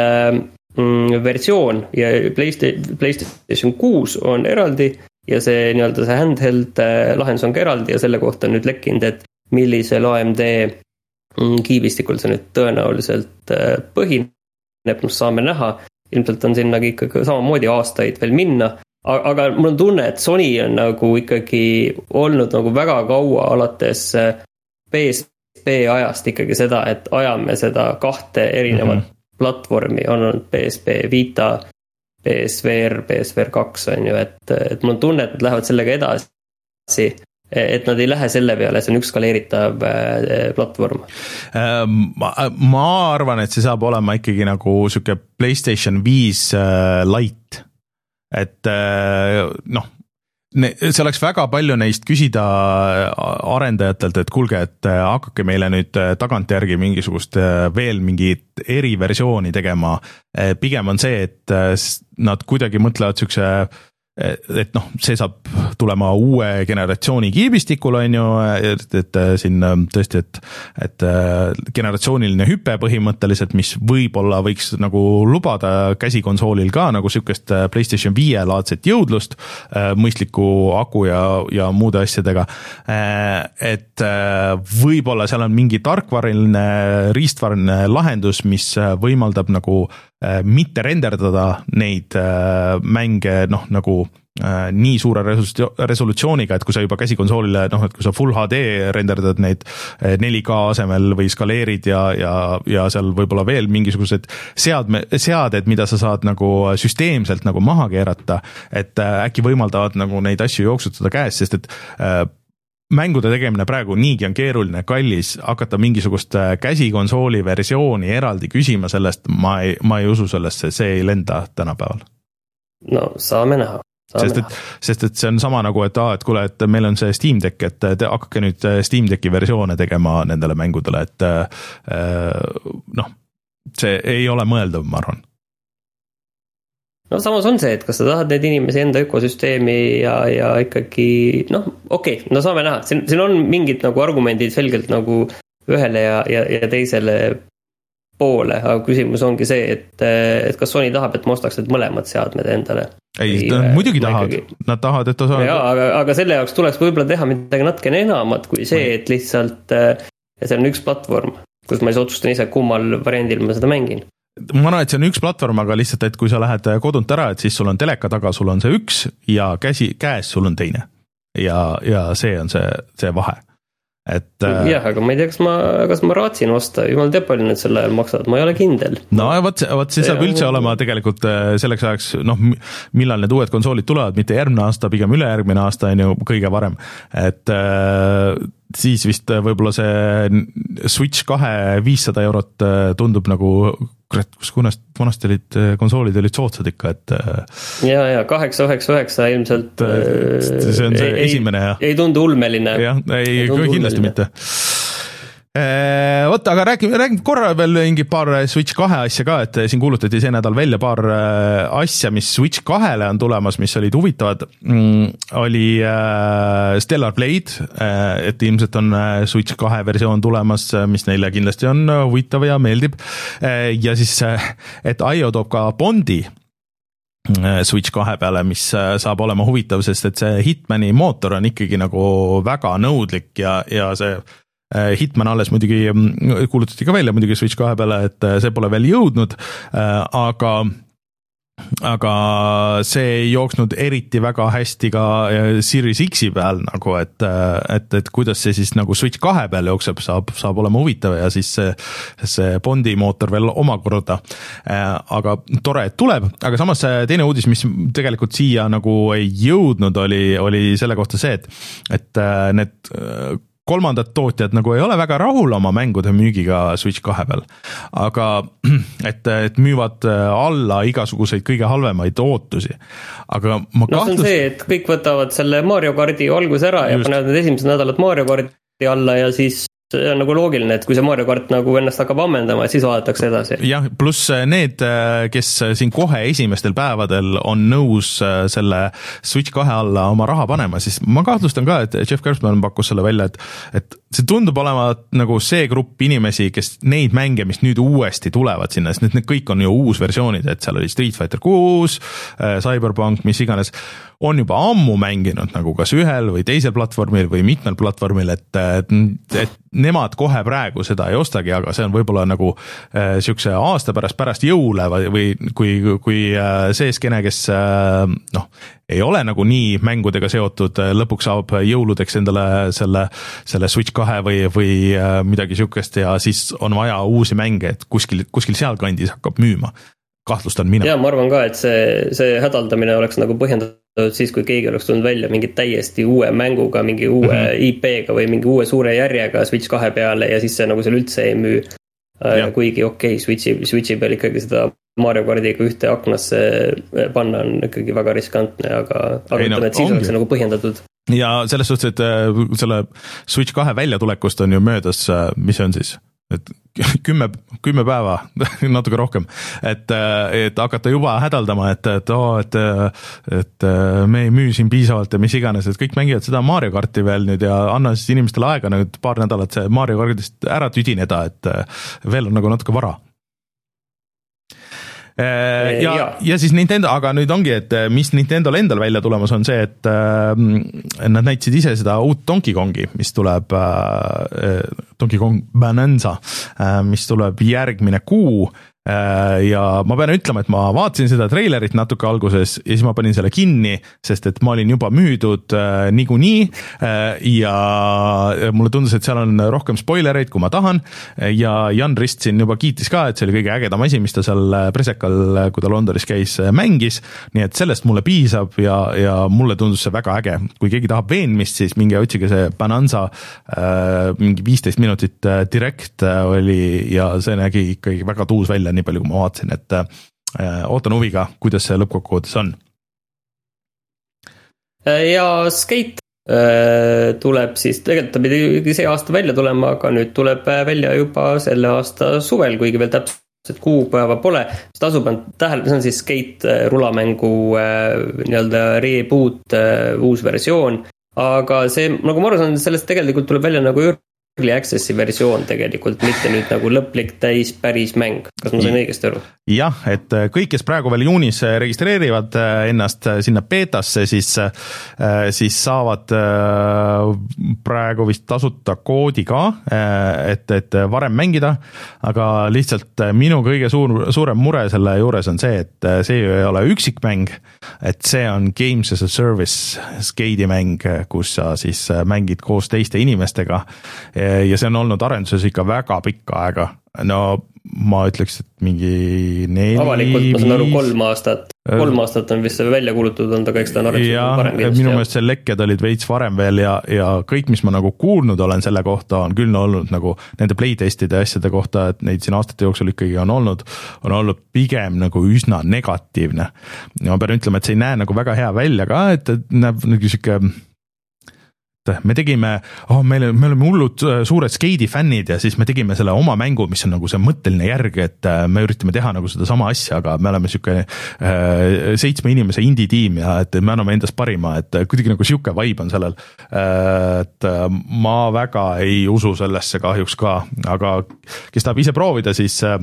versioon ja PlayStation kuus on eraldi ja see nii-öelda see handheld lahendus on ka eraldi ja selle kohta on nüüd lekkinud, et millisel A M D kiibistikul see nüüd tõenäoliselt põhineb, noh saame näha, ilmselt on sinna ikkagi samamoodi aastaid veel minna, aga mul on tunne, et Sony on nagu ikkagi olnud nagu väga kaua alates P S P ajast ikkagi seda, et ajame seda kahte erinevat mm-hmm. platvormi, on olnud P S P Vita, P S V R, P S V R kaks on ju, et, et mul on tunne, et nad lähevad sellega edasi, et nad ei lähe selle peale, see on üks skaleeritav platvorm. Ma, ma arvan, et see saab olema ikkagi nagu siuke PlayStation viis Lite, et noh, see oleks väga palju neist küsida arendajatelt, et kuulge, et hakake meile nüüd tagantjärgi mingisugust veel mingit eriversiooni tegema. Pigem on see, et nad kuidagi mõtlevad siukse, et noh, see saab tulema uue generatsiooni kiibistikul, on ju, et, et siin tõesti, et, et generatsiooniline hüpe põhimõtteliselt, mis võib-olla võiks nagu lubada käsikonsoolil ka nagu siukest PlayStation viie laadset jõudlust, mõistliku aku ja, ja muude asjadega, et võib-olla seal on mingi tarkvariline, riistvariline lahendus, mis võimaldab nagu mitte renderdada neid mänge, noh, nagu nii suure resolutsiooniga, et kui sa juba käsikonsoolile, noh, et kui sa full H D renderdad neid neli K asemel või skaleerid ja, ja, ja seal võib-olla veel mingisugused seadme, seaded, mida sa saad nagu süsteemselt nagu maha keerata, et äkki võimaldavad nagu neid asju jooksutada käes, sest et mängude tegemine praegu niigi on keeruline, kallis, hakata mingisugust käsikonsooli versiooni eraldi küsima sellest, ma ei, ma ei usu sellesse, see ei lenda tänapäeval. No saame näha. Saame sest, et, sest et see on sama nagu, et, aa, et kuule, et meil on see Steam Deck, et te hakkake nüüd Steam Decki versioone tegema nendele mängudele, et noh, see ei ole mõeldav, ma arvan. No samas on see, et kas sa tahad neid inimesi enda ökosüsteemi ja, ja ikkagi, noh, okei, okay, no saame näha, siin, siin on mingid nagu argumendid selgelt nagu ühele ja, ja, ja teisele poole, aga küsimus ongi see, et, et kas Sony tahab, et ma ostaks need mõlemad seadmed endale. Ei, või, muidugi tahavad, ikkagi... nad tahavad, et osa... Jaa, aga, aga selle jaoks tuleks võib-olla teha midagi natkene enamat kui see, et lihtsalt et see on üks platvorm, kus ma siis otsustan ise, kummal variandil ma seda mängin. Ma arvan, et see on üks platvorm, aga lihtsalt, et kui sa lähed kodunt ära, et siis sul on teleka taga, sul on see üks ja käsi, käes sul on teine. Ja, ja see on see, see vahe. Et, jah, aga ma ei tea, kas ma, kas ma raatsin osta, jumal teab palju need selle ajal maksavad, ma ei ole kindel. No võt, võt see saab üldse olema tegelikult selleks ajaks, noh, millal need uued konsoolid tulevad, mitte järgmine aasta, pigem ülejärgmine aasta on ju kõige varem, et siis vist võib-olla see Switch kahe viissada eurot tundub nagu, kurat, kus kunast, vanasti olid konsoolid olid sootsad ikka, et ja, ja kaheksa üheksa üheksa ilmselt see on see ei, esimene ja ei tundu ulmeline. Jah, ei, ei kindlasti mitte. Võtta, aga räägime, räägime korra veel mingi paar Switch kahe asja ka, et siin kuulutati see nädal välja paar asja, mis Switch kahele on tulemas, mis olid huvitavad. Oli Stellar Blade, et ilmselt on Switch kahe versioon tulemas, mis neile kindlasti on huvitav ja meeldib. Ja siis, et I O toob ka Bondi Switch kahe peale, mis saab olema huvitav, sest et see Hitmani mootor on ikkagi nagu väga nõudlik ja, ja see Hitman alles muidugi kuulutati ka välja muidugi Switch kahe peale, et see pole veel jõudnud, aga, aga see ei jooksnud eriti väga hästi ka Series X-i peal, nagu et, et, et kuidas see siis nagu Switch kahe peal jookseb, saab, saab olema huvitav ja siis see, see Bondi mootor veel omakorda, aga tore, et tuleb, aga samas teine uudis, mis tegelikult siia nagu ei jõudnud, oli, oli selle kohta see, et, et need kolmandad tootjad nagu ei ole väga rahul oma mängude müügiga Switch kahe peal, aga et, et müüvad alla igasuguseid kõige halvemaid ootusi. Aga ma no kahtlust... see on see, et kõik võtavad selle Mario Karti algus ära ja Just. panevad need esimesed nädalad Mario Karti alla ja siis see on nagu loogiline, et kui see Mario Kart nagu ennast hakkab ammendama, et siis vaadatakse edasi. Jah, pluss need, kes siin kohe esimestel päevadel on nõus selle Switch kahe alla oma raha panema, siis ma kahtlustan ka, et Jeff Gerstmann pakkus selle välja, et, et see tundub olema nagu see grupp inimesi, kes neid mänge, mis nüüd uuesti tulevad sinna, sest need kõik on ju uus versioonid, et seal oli Street Fighter kuus, Cyberpunk, mis iganes, on juba ammu mänginud nagu kas ühel või teisel platvormil või mitmel platvormil, et, et, et nemad kohe praegu seda ei ostagi, aga see on võib-olla nagu äh, siukse aasta pärast, pärast jõule või, või kui, kui äh, see skeene, kes äh, noh, ei ole nagu nii mängudega seotud, lõpuks saab jõuludeks endale selle, selle Switch kahe või, või äh, midagi siukest ja siis on vaja uusi mänge, et kuskil, kuskil sealkandis hakkab müüma. Kahtlustan mina. Ja ma arvan ka, et see, see hädaldamine oleks nagu põhjendatud siis, kui keegi oleks tulnud välja mingi täiesti uue mänguga, mingi uue mm-hmm. I P-ga või mingi uue suure järjega Switch kahe peale ja siis see nagu seal üldse ei müü. Ja. Kuigi okei, okay, Switchi, Switchi peal ikkagi seda Mario Kardiga ühte aknasse panna on ikkagi väga riskantne, aga, aga ei, no, ütleme, et siis oleks see nagu põhjendatud. Ja selles suhtes, et selle Switch kahe väljatulekust on ju möödas, mis see on siis? Et kümme, kümme päeva, natuke rohkem, et, et hakata juba hädaldama, et, et, oh, et, et me ei müü siin piisavalt ja mis iganes, et kõik mängivad seda Mario Karti veel nüüd ja anna siis inimestele aega nüüd paar nädalat see Mario Kartist ära tüdineda, et veel on nagu natuke vara. Ja, ja. ja siis Nintendo, aga nüüd ongi, et mis Nintendo endal välja tulemas on see, et nad näitasid ise seda uut Donkey Kongi, mis tuleb Donkey Kong Bonanza, mis tuleb järgmine kuu. Ja ma pean ütlema, et ma vaatasin seda treilerit natuke alguses ja siis ma panin selle kinni, sest et ma olin juba müüdud äh, niikuinii äh, ja mulle tundus, et seal on rohkem spoilereid, kui ma tahan ja Jan Rist siin juba kiitis ka, et see oli kõige ägedam asi, mis ta seal presekal, kui ta Londonis käis, mängis, nii et sellest mulle piisab ja, ja mulle tundus see väga äge. Kui keegi tahab veenmist, siis mingi otsige see Bonanza äh, mingi viisteist minutit äh, direkt äh, oli ja see nägi ikkagi väga tuus välja, nii palju kui ma vaatasin, et äh, ootan huviga, kuidas see lõppkokkuvõttes on. Ja Skate äh, tuleb siis, tegelikult ta pidi see aasta välja tulema, aga nüüd tuleb välja juba selle aasta suvel, kuigi veel täpselt kuupäeva pole. Tasub on tähele, see on siis Skate rulamängu äh, nii-öelda reboot, äh, uus versioon, aga see, nagu ma aru saan, sellest tegelikult tuleb välja nagu Early Accessi versioon tegelikult, mitte nüüd nagu lõplik täis päris mäng. Kas ma sain õigesti aru? Jah, et kõik, kes praegu veel juunis registreerivad ennast sinna beetasse, siis, siis saavad praegu vist tasuta koodi ka, et, et varem mängida, aga lihtsalt minu kõige suur, suurem mure selle juures on see, et see ei ole üksikmäng, et see on Games as a Service Skate'i mäng, kus sa siis mängid koos teiste inimestega ja see on olnud arenduses ikka väga pikka aega. No ma ütleks, et mingi neli... Avalikult ma saan aru kolm aastat. Kolm aastat on vist see välja kuulutud, on ta kõik seda on arenduses varem. Ja minu meelest see lekked olid veits varem veel ja, ja kõik, mis ma nagu kuulnud olen selle kohta, on küll olnud nagu nende playtestide asjade kohta, et neid siin aastate jooksul ikkagi on olnud, on olnud pigem nagu üsna negatiivne. Ja ma pean ütlema, et see ei näe nagu väga hea välja ka, et näeb nagu siuke... me tegime, oh, me, me oleme hullud suured skeidi fännid ja siis me tegime selle oma mängu, mis on nagu see mõtteline järg, et me üritame teha nagu seda sama asja, aga me oleme siuke äh, seitsme inimese indie tiim ja et me anname endast parima, et kuidagi nagu siuke vibe on sellel, et ma väga ei usu sellesse kahjuks ka, aga kes tahab ise proovida, siis äh,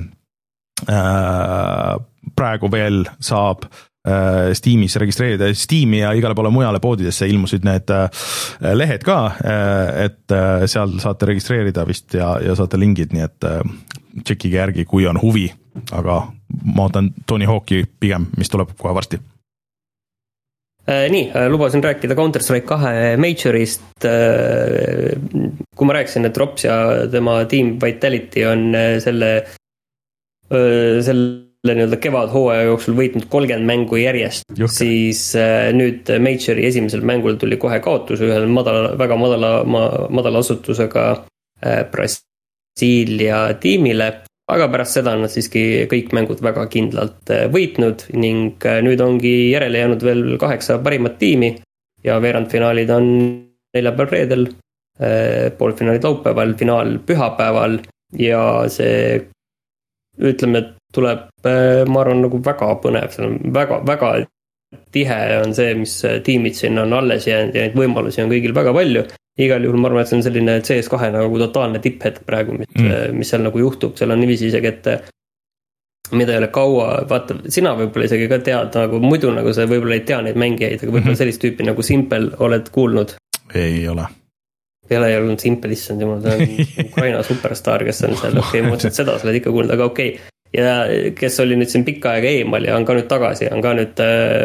praegu veel saab Steamis registreerida Steam'i ja igale poole mujale poodidesse ilmusid need lehed ka, et seal saate registreerida vist ja, ja saate lingid, nii et tšekkige järgi, kui on huvi, aga ma ootan Tony Hawk'i pigem, mis tuleb kohe varsti. Nii, lubasin rääkida Counter-Strike kahe Majorist, kui ma rääkisin, et Rops ja tema Team Vitality on selle, selle nii-öelda kevad hooaja jooksul võitnud kolmkümmend mängu järjest, Juhke. Siis äh, nüüd Majori esimesel mängul tuli kohe kaotus ühel madala, väga madala, ma, madala asutusega äh, Brasiilia tiimile, aga pärast seda on nad siiski kõik mängud väga kindlalt äh, võitnud ning äh, nüüd ongi järele jäänud veel kaheksa parimat tiimi ja veerandfinaalid on neljapäeval reedel, äh, poolfinaalid laupäeval, finaal pühapäeval ja see ütleme, et tuleb, ma arvan, nagu väga põnev, see on väga, väga tihe on see, mis tiimid sinna on alles jäänud ja neid võimalusi on kõigil väga palju. Igal juhul ma arvan, et see on selline C S kahe nagu totaalne tipphetk praegu, mis, mm. mis seal nagu juhtub, seal on niiviisi isegi, et mida ei ole kaua, vaata, sina võib-olla isegi ka tead, nagu muidu nagu sa võib-olla ei tea neid mängijaid, aga võib-olla sellist tüüpi nagu Simple oled kuulnud? Ei ole. Peale ei olnud Simple, issand jumal, see on Ukraina superstar, kes on seal, okei, okay, mõtlesin, et seda sa oled ikka kuulnud, aga okei. Okay. Ja kes oli nüüd siin pikka aega eemal ja on ka nüüd tagasi, on ka nüüd,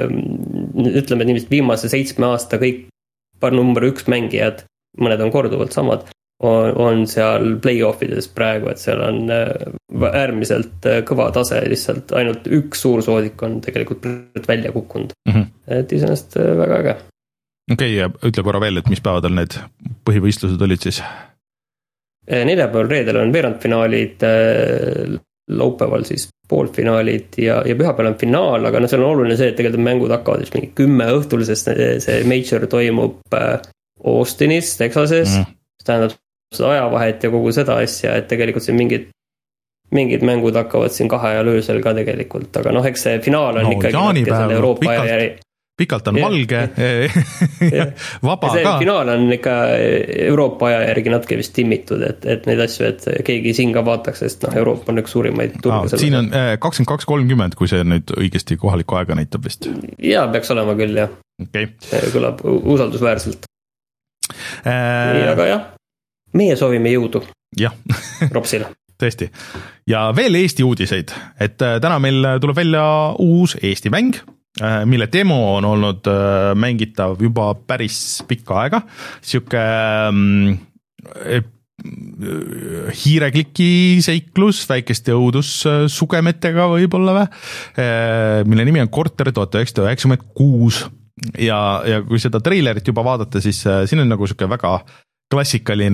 ütleme niiviisi, viimase seitsme aasta kõik paar number üks mängijad, mõned on korduvalt samad, on, on seal play-offides praegu, et seal on äärmiselt kõva tase, lihtsalt ainult üks suur soodik on tegelikult välja kukkunud. Mm-hmm. Et iseenesest väga äge. Okei, ja ütle korra veel, et mis päevadel need põhivõistlused olid siis? Neljapäeval reedel on veerandfinaalid, laupäeval siis poolfinaalid ja, ja pühapäeval on finaal, aga no seal on oluline see, et tegelikult mängud hakkavad just mingi kümme õhtul, sest see Major toimub Austinis, Texases, mm. tähendab seda ajavahet ja kogu seda asja, et tegelikult siin mingid, mingid mängud hakkavad siin kahe ja löösel ka tegelikult, aga noh, eks see finaal on no, ikkagi selle Euroopa aja järgi. Pikalt on ja, valge, ja, vaba ja see ka. Finaal on ikka Euroopa aja järgi natuke vist timmitud, et, et neid asju, et keegi siin ka vaataks, sest noh, Euroopa on üks suurimaid turgu. Ah, siin on kakskümmend kaks kolmkümmend, kui see nüüd õigesti kohalikku aega näitab vist. Jaa, peaks olema küll, jah. Okay. Kõlab usaldusväärselt. Äh... Aga jah, meie soovime jõudu. jah Ropsile. Tõesti. Ja veel Eesti uudiseid, et täna meil tuleb välja uus Eesti mäng, mille demo on olnud mängitav juba päris pikka aega. Siuke hiirekliki seiklus väikeste õudussugemetega võib-olla või, mille nimi on Korter tuhat üheksasada üheksakümmend kuus ja, ja kui seda treilerit juba vaadata, siis siin on nagu siuke väga klassikaline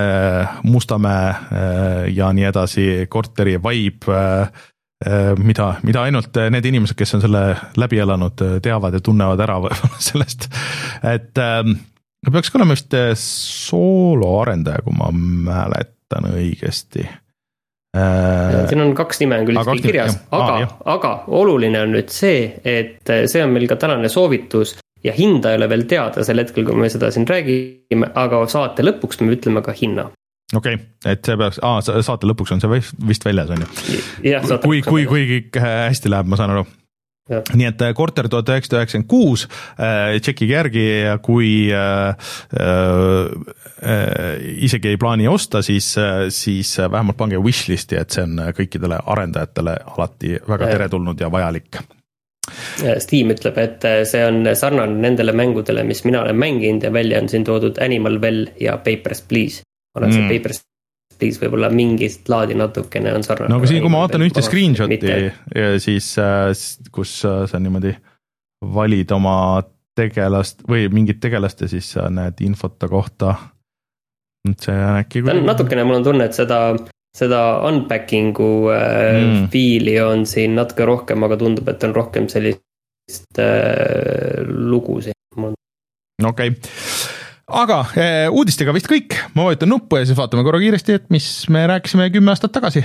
Mustamäe ja nii edasi korteri vibe, mida, mida ainult need inimesed, kes on selle läbi elanud, teavad ja tunnevad ära sellest, et peaks olema vist sooloarendaja, kui ma mäletan õigesti. Siin on kaks nime on küll aga, kirjas, aga, ah, aga oluline on nüüd see, et see on meil ka tänane soovitus ja hinda ei ole veel teada sel hetkel, kui me seda siin räägime, aga saate lõpuks me ütleme ka hinna. Okei, okay, et see peaks, aa, saate lõpuks on see vist väljas, on ju? Jah, saate kui, kui, kui kõik hästi läheb, ma saan aru. Ja. Nii et Korter tuhat üheksasada üheksakümmend kuus, tšekkige järgi ja kui äh, äh, isegi ei plaani osta, siis, siis vähemalt pange wishlisti, et see on kõikidele arendajatele alati väga teretulnud ja vajalik. Steam ütleb, et see on sarnane nendele mängudele, mis mina olen mänginud ja välja on siin toodud Animal Well ja Papers, Please. Ma olen mm. see Papers, Please võib-olla mingist laadi natukene on sarnane. No aga siin, kui ma vaatan ühte screenshoti, ja siis kus sa niimoodi valid oma tegelast või mingit tegelast ja siis sa näed infota kohta. See on äkki... Ta on natukene, mul on tunne, et seda... seda unpackingu mm. fiili on siin natuke rohkem, aga tundub, et on rohkem sellist äh, lugusid. Okei, okay. Aga äh, uudistega vist kõik. Ma vajutan nuppu ja siis vaatame korra kiiresti, et mis me rääkisime kümme aastat tagasi.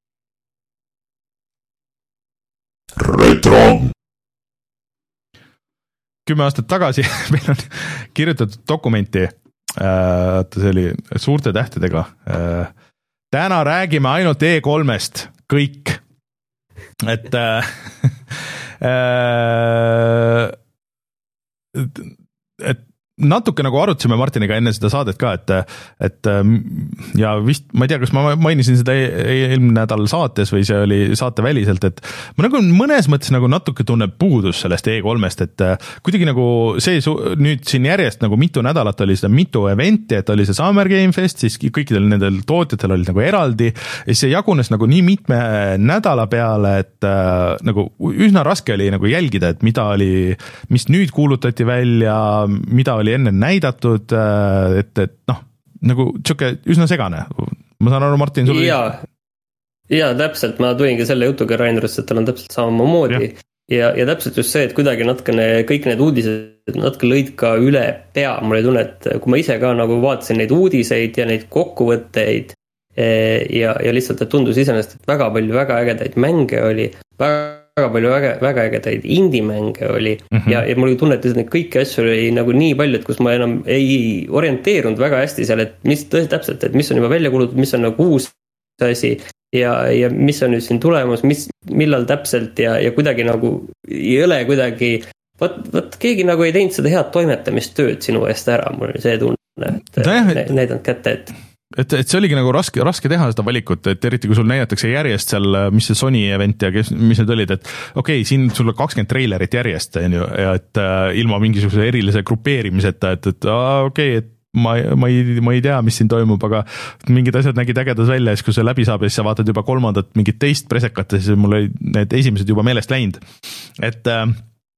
Retro! Kümme aastat tagasi meil on kirjutatud dokumenti, äh, see oli suurte tähtedega, äh, täna räägime ainult E kolmest, kõik. Et, äh, et natuke nagu arutasime Martiniga enne seda saadet ka, et, et ja vist, ma ei tea, kas ma mainisin seda eelmine nädal saates või see oli saate väliselt, et ma nagu mõnes mõttes nagu natuke tunneb puudus sellest E kolmest, et kuidagi nagu see nüüd siin järjest nagu mitu nädalat oli seda mitu eventi, et oli see Summer Game Fest, siis kõikidel nendel tootjatel olid nagu eraldi ja see jagunes nagu nii mitme nädala peale, et äh, nagu üsna raske oli nagu jälgida, et mida oli, mis nüüd kuulutati välja, mida oli enne näidatud, et, et noh, nagu tšuke üsna segane. Ma saan aru, Martin, sul ja, oli... ja täpselt, ma tulingi selle jutuga Rainurist, et tal on täpselt sama moodi ja. Ja, ja täpselt just see, et kuidagi natkene kõik need uudised natuke lõid ka üle pea. Mul oli tunne, et kui ma ise ka nagu vaatasin neid uudiseid ja neid kokkuvõtteid ja, ja lihtsalt, et tundus iseenesest, et väga palju väga ägedaid mänge oli, väga väga palju väga, väga ägedaid indie-mänge oli mm-hmm. ja, ja mul oli tunne, et neid kõiki asju oli nagu nii palju, et kus ma enam ei orienteerunud väga hästi seal, et mis tõesti täpselt, et mis on juba välja kulutud, mis on nagu uus asi ja, ja mis on nüüd siin tulemus, mis, millal täpselt ja, ja kuidagi nagu ei ole kuidagi, võt, võt keegi nagu ei teinud seda head toimetamistööd sinu eest ära, mul oli see tunne, et ne, näidanud kätte, et Et, et see oligi nagu raske, raske teha seda valikut, et eriti kui sul näidatakse järjest seal, mis see Sony event ja kes, mis need olid, et okei, okay, siin sul on kakskümmend treilerit järjest, ja et äh, ilma mingisuguse erilise grupeerimiseta, et, et okei, okay, et ma, ma, ei, ma ei tea, mis siin toimub, aga mingid asjad nägid ägedas välja, siis kui see läbi saab ja siis sa vaatad juba kolmandat mingit teist presekat, siis mul oli need esimesed juba meelest läinud. Et äh,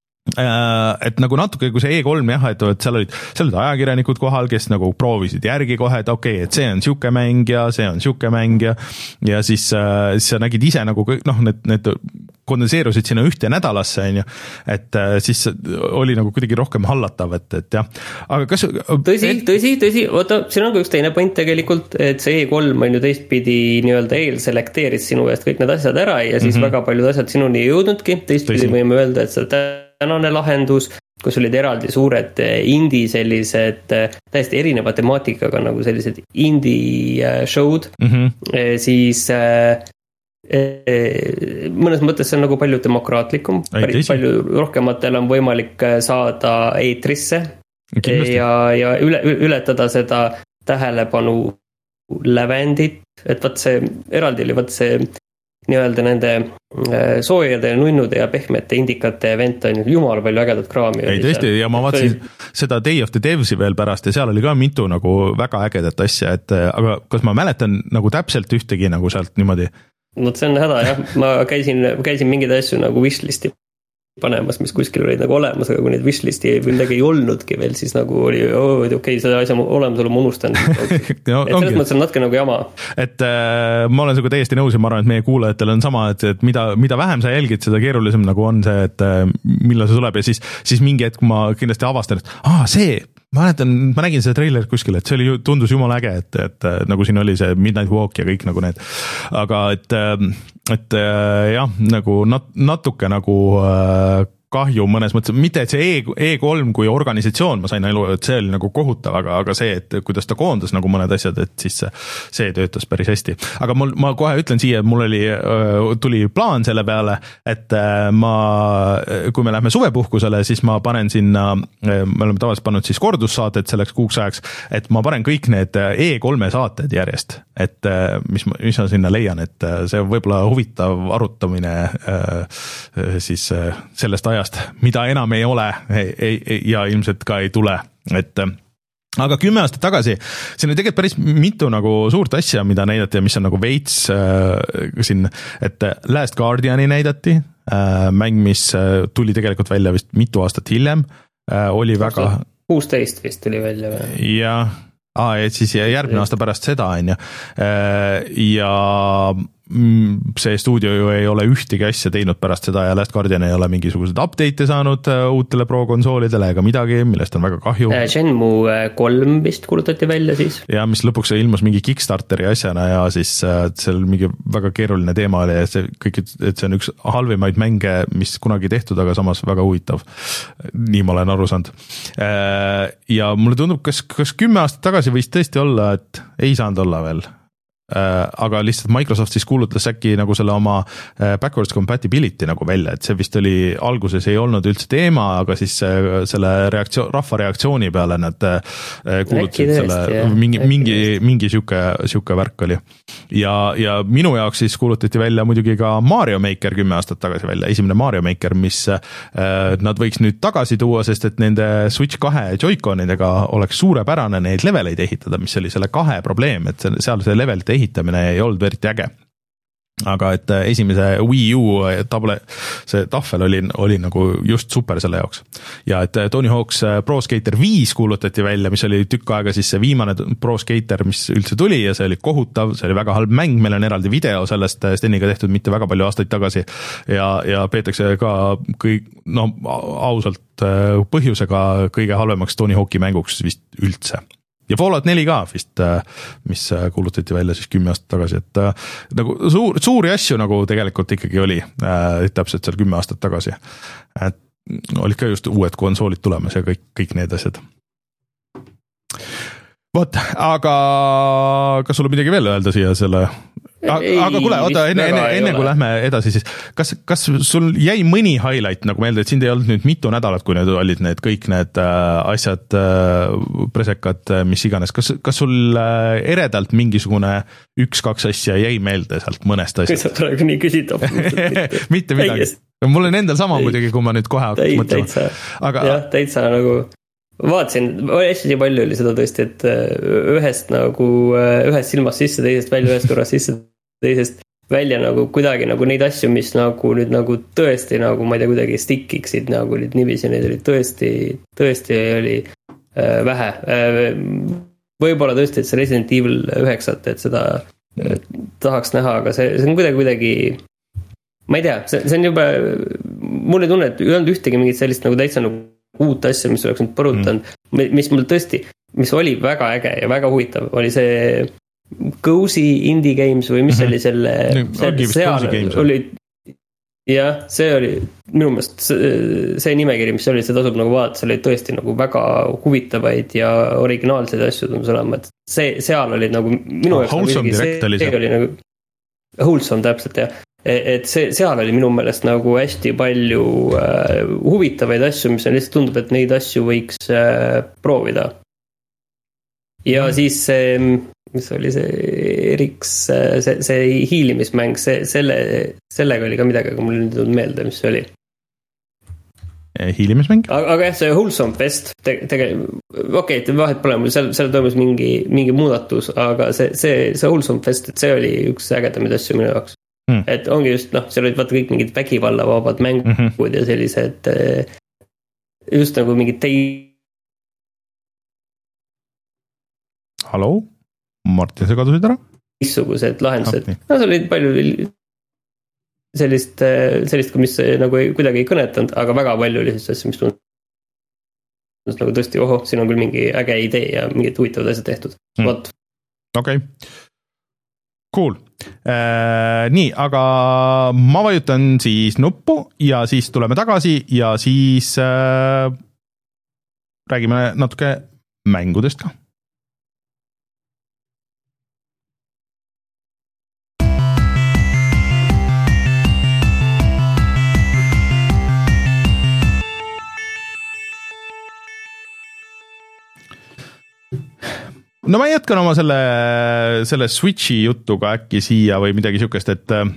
et nagu natuke, kui see E kolm jah, et seal olid, seal olid ajakirjanikud kohal, kes nagu proovisid järgi kohe, et okei okay,, et see on siuke mäng ja see on siuke mäng ja, ja siis, siis sa nägid ise nagu kõik, noh, need, need kondenseerusid sinna ühte nädalasse, on ju, et siis oli nagu kuidagi rohkem hallatav, et, et jah, aga kas tõsi, et... tõsi, tõsi, oota, siin on ka üks teine point tegelikult, et see E kolm on ju teistpidi nii-öelda eelselekteeris sinu eest kõik need asjad ära ja siis mm-hmm. väga paljud asjad sinuni ei jõudnudki, teistpidi võime öelda, et seda tänane lahendus, kus olid eraldi suured indie sellised täiesti erineva temaatikaga nagu sellised indie show'd, mm-hmm. siis mõnes mõttes see on nagu palju demokraatlikum, päris palju rohkematel on võimalik saada eetrisse ja, ja üle, ületada seda tähelepanu lävendit, et vaat see eraldi oli vaat see nii-öelda nende soojade, nunnude ja pehmete indikate event on jumal palju ägedat kraami. Ei tõesti, ja ma vaatasin oli... seda Day of the Devsi veel pärast ja seal oli ka mitu nagu väga ägedat asja, et aga kas ma mäletan nagu täpselt ühtegi nagu sealt niimoodi? No see on häda jah, ma käisin, käisin mingeid asju nagu wishlisti panemas, mis kuskil olid nagu olemas, aga kui neid wishlisti või midagi ei olnudki veel, siis nagu oli, oo, okei, okay, seda asja olemasolu ma unustan. Okay. no, et selles mõttes on natuke nagu jama. Et äh, ma olen sinuga täiesti nõus ja ma arvan, et meie kuulajatel on sama, et, et mida, mida vähem sa jälgid, seda keerulisem nagu on see, et äh, millal see tuleb ja siis, siis mingi hetk ma kindlasti avastan, et aa, see, ma mäletan, ma nägin seda treilerit kuskil, et see oli, tundus jumala äge, et, et nagu siin oli see Midnight Walk ja kõik nagu need, aga et et jah, nagu nat, natuke nagu äh, kahju mõnes mõttes, mitte et see E kolm kui organisatsioon, ma sain aru, et see oli nagu kohutav, aga, aga see, et kuidas ta koondas nagu mõned asjad, et siis see töötas päris hästi. Aga mul, ma kohe ütlen siia, et mul oli, tuli plaan selle peale, et ma, kui me lähme suvepuhkusele, siis ma panen sinna, me oleme tavaliselt pannud siis kordussaated selleks kuuks ajaks, et ma panen kõik need E kolme saated järjest, et mis, mis ma sinna leian, et see on võib-olla huvitav arutamine siis sellest ajast, mida enam ei ole ei, ei, ja ilmselt ka ei tule, et aga kümme aastat tagasi, siin oli tegelikult päris mitu nagu suurt asja, mida näidati ja mis on nagu veits äh, siin, et Last Guardiani näidati, äh, mäng, mis tuli tegelikult välja vist mitu aastat hiljem, äh, oli väga kuusteist vist tuli välja või? Ja, aa, et siis järgmine aasta pärast seda on ju, äh, ja see stuudio ju ei ole ühtegi asja teinud pärast seda ja Last Guardian ei ole mingisugused update'e saanud uutele Pro-konsoolidele ega midagi, millest on väga kahju. Shenmue kolm vist kuulutati välja siis. Ja mis lõpuks ilmus mingi Kickstarteri asjana ja siis seal mingi väga keeruline teema oli ja see kõik, et see on üks halvimaid mänge, mis kunagi tehtud, aga samas väga huvitav. Nii ma olen aru saanud. Ja mulle tundub, kas, kas kümme aastat tagasi võis tõesti olla, et ei saanud olla veel. Aga lihtsalt Microsoft siis kuulutas äkki nagu selle oma backwards compatibility nagu välja, et see vist oli alguses ei olnud üldse teema, aga siis selle reaktsioon, rahva reaktsiooni peale nad kuulutasid selle, jah, mingi, mingi, mingi siuke, siuke värk oli. Ja, ja minu jaoks siis kuulutati välja muidugi ka Mario Maker kümme aastat tagasi välja, esimene Mario Maker, mis nad võiks nüüd tagasi tuua, sest et nende Switch kahe Joy-Conidega oleks suurepärane neid leveleid ehitada, mis oli selle kahe probleem, et seal see levelite ehitamine ei olnud eriti äge. Aga et esimese Wii U table, see tahvel oli, oli nagu just super selle jaoks. Ja et Tony Hawk's Pro Skater viis kuulutati välja, mis oli tükk aega siis see viimane Pro Skater, mis üldse tuli ja see oli kohutav, see oli väga halb mäng, meil on eraldi video sellest Steniga tehtud mitte väga palju aastaid tagasi ja, ja peetakse ka kõik, no ausalt põhjusega kõige halvemaks Tony Hawk'i mänguks vist üldse. Ja Fallout neli ka vist, mis kuulutati välja siis kümme aastat tagasi, et nagu suur, suuri asju nagu tegelikult ikkagi oli äh, täpselt seal kümme aastat tagasi. Et olid ka just uued konsoolid tulemas ja kõik, kõik need asjad. Vot, aga kas sul on midagi veel öelda siia selle? Ei, aga kuule, oota, enne, enne, enne kui lähme edasi, siis kas, kas sul jäi mõni highlight nagu meelde, et sind ei olnud nüüd mitu nädalat, kui need olid need kõik need äh, asjad, äh, presekad, mis iganes, kas, kas sul äh, eredalt mingisugune üks-kaks asja jäi meelde sealt mõnest asjast? Kui sa praegu nii küsid, mitte midagi. Mul on endal sama muidugi, kui ma nüüd kohe hakkaks mõtlema. Aga... jah, täitsa nagu... Vaatasin, hästi palju oli seda tõesti, et ühest nagu, ühest silmast sisse, teisest välja, ühest kõrvast sisse, teisest välja nagu kuidagi nagu neid asju, mis nagu nüüd nagu tõesti nagu, ma ei tea, kuidagi stickiksid nagu olid niiviisi, neid oli tõesti, tõesti oli äh, vähe. Äh, võib-olla tõesti, et see Resident Evil üheksat, et seda äh, tahaks näha, aga see, see on kuidagi kuidagi, ma ei tea, see, see on juba, mul ei tunne, et ei olnud ühtegi mingit sellist nagu täitsa nagu uut asja, mis oleks nüüd põrutanud, mm. mis mul tõesti, mis oli väga äge ja väga huvitav, oli see Cozy Indie Games või mis mm-hmm. oli selle, selle seal oli, jah, see oli minu meelest see, see nimekiri, mis oli, see tasub nagu vaadata, see oli tõesti nagu väga huvitavaid ja originaalseid asju tundus olema, et see, seal oli nagu minu jaoks oh, nagu, see, see oli nagu Wholesome täpselt, jah. Et see, seal oli minu meelest nagu hästi palju äh, huvitavaid asju, mis on lihtsalt tundub, et neid asju võiks äh, proovida. Ja mm. siis äh, mis oli see Eriks, see, see hiilimismäng, see, selle, sellega oli ka midagi, aga mul ei tulnud meelde, mis see oli. Hiilimismäng? Aga, aga jah, see Wholesome Fest, te, tegelikult, okei, okay, vahet pole mul, seal, seal toimus mingi, mingi muudatus, aga see, see, see Wholesome Fest, et see oli üks ägedamaid asju minu jaoks. Hmm. Et ongi just, noh, seal olid vaata kõik mingid vägivallavabad mängud mm-hmm. ja sellised, just nagu mingid tei-. Hallo? Martin, sa kadusid ära? Missugused lahendused. Ah, no, seal oli palju sellist, sellist, mis nagu ei, kuidagi ei kõnetanud, aga väga palju oli sellist asja, mis tundus nagu tõesti, oho, siin on küll mingi äge idee ja mingid huvitavad asjad tehtud. Hmm. What? Okei. Okay. Cool. Äh, nii, aga ma vajutan siis nuppu ja siis tuleme tagasi ja siis äh, räägime natuke mängudest ka. No ma jätkan oma selle, selle Switchi jutuga äkki siia või midagi sükest, et äh,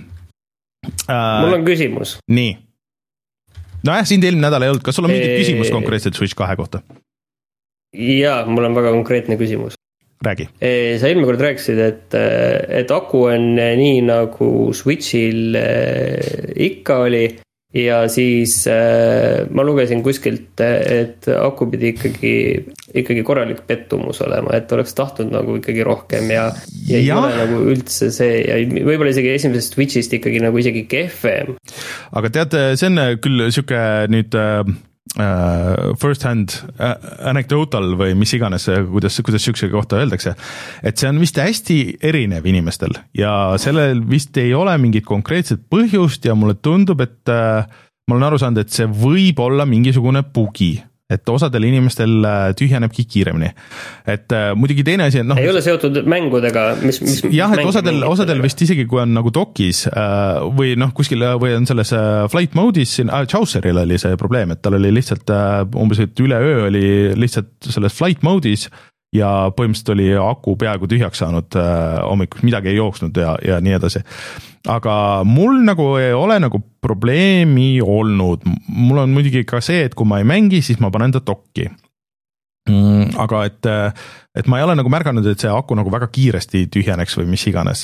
mul on küsimus. Nii. No jah, sind eelmine nädal ei olnud. Kas sul on mingit eee... küsimus konkreetselt Switch kahe kohta? Jaa, mul on väga konkreetne küsimus. Räägi. Sa eelmine kord rääkisid, et, et aku on nii nagu Switchil ikka oli ja siis äh, ma lugesin kuskilt, et aku pidi ikkagi, ikkagi korralik pettumus olema, et oleks tahtnud nagu ikkagi rohkem ja, ja, ja. ei ole nagu üldse see ja võib-olla isegi esimesest Switchist ikkagi nagu isegi kehvem. Aga tead, see on küll siuke nüüd äh, first hand äh, anecdotal või mis iganes, kuidas, kuidas siukse kohta öeldakse, et see on vist hästi erinev inimestel ja sellel vist ei ole mingit konkreetset põhjust ja mulle tundub, et äh, ma olen aru saanud, et see võib olla mingisugune bugi, et osadel inimestel tühjenebki kiiremini. Et äh, muidugi teine asi, et noh. Ei ole seotud mängudega, mis, mis jah, et osadel, osadel vist isegi, kui on nagu dokis äh, või noh, kuskil või on selles äh, flight mode'is, siin äh, Chauceril oli see probleem, et tal oli lihtsalt äh, umbes, et üle öö oli lihtsalt selles flight mode'is ja põhimõtteliselt oli aku peaaegu tühjaks saanud äh, hommikul, midagi ei jooksnud ja, ja nii edasi. Aga mul nagu ei ole nagu probleemi olnud. Mul on muidugi ka see, et kui ma ei mängi, siis ma panen ta dokki. Mm, aga et, et ma ei ole nagu märganud, et see aku nagu väga kiiresti tühjeneks või mis iganes.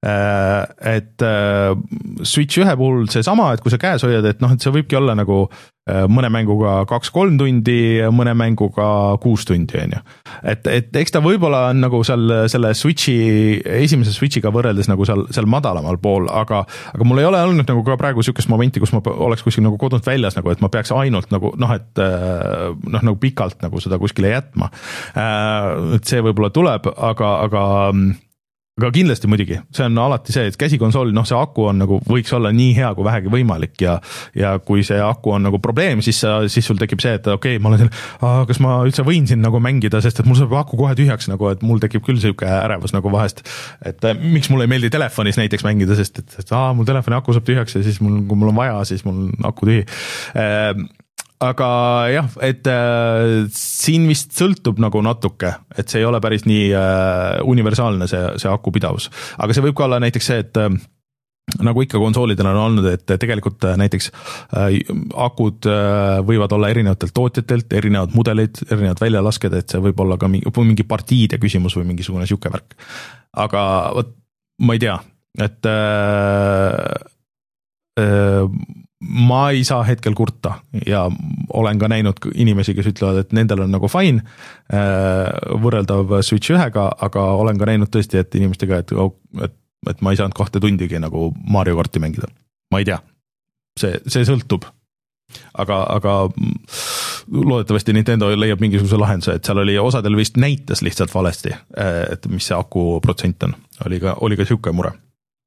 Et Switch ühe puhul see sama, et kui sa käes hoiad, et noh, et see võibki olla nagu mõne mänguga kaks-kolm tundi, mõne mänguga kuus tundi, on ju. Et, et eks ta võib-olla on nagu seal selle Switchi, esimese Switchiga võrreldes nagu seal, seal madalamal pool, aga, aga mul ei ole olnud nagu ka praegu sükest momenti, kus ma oleks kuskil nagu kodunt väljas, nagu, et ma peaks ainult nagu, noh, et noh, nagu pikalt nagu seda kuskile jätma. Et see võib-olla tuleb, aga, aga aga kindlasti muidugi, see on alati see, et käsikonsool, noh see aku on nagu, võiks olla nii hea kui vähegi võimalik ja, ja kui see aku on nagu probleem, siis, siis sul tekib see, et okei okay,, ma olen siin, kas ma üldse võin siin nagu mängida, sest et mul saab aku kohe tühjaks nagu, et mul tekib küll siuke ärevus nagu vahest, et miks mul ei meeldi telefonis näiteks mängida, sest et, et aa, mul telefoni aku saab tühjaks ja siis mul, kui mul on vaja, siis mul on aku tühi. Aga jah, et äh, siin vist sõltub nagu natuke, et see ei ole päris nii äh, universaalne see, see aku pidavus. Aga see võib ka olla näiteks see, et äh, nagu ikka konsoolidel on olnud, et tegelikult äh, näiteks äh, akud äh, võivad olla erinevatelt tootjatelt, erinevad mudelid, erinevad väljalasked, et see võib olla ka mingi, mingi partiide küsimus või mingisugune siuke värk. Aga võt, ma ei tea, et äh, äh, ma ei saa hetkel kurta ja olen ka näinud inimesi, kes ütlevad, et nendel on nagu fine võrreldav Switch ühega, aga olen ka näinud tõesti, et inimestega, et, et, et ma ei saanud kahte tundigi nagu Mario Karti mängida. Ma ei tea, see, see sõltub. Aga, aga loodetavasti Nintendo leiab mingisuguse lahenduse, et seal oli osadel vist näitas lihtsalt valesti, et mis see aku protsent on. Oli ka, oli ka siuke mure.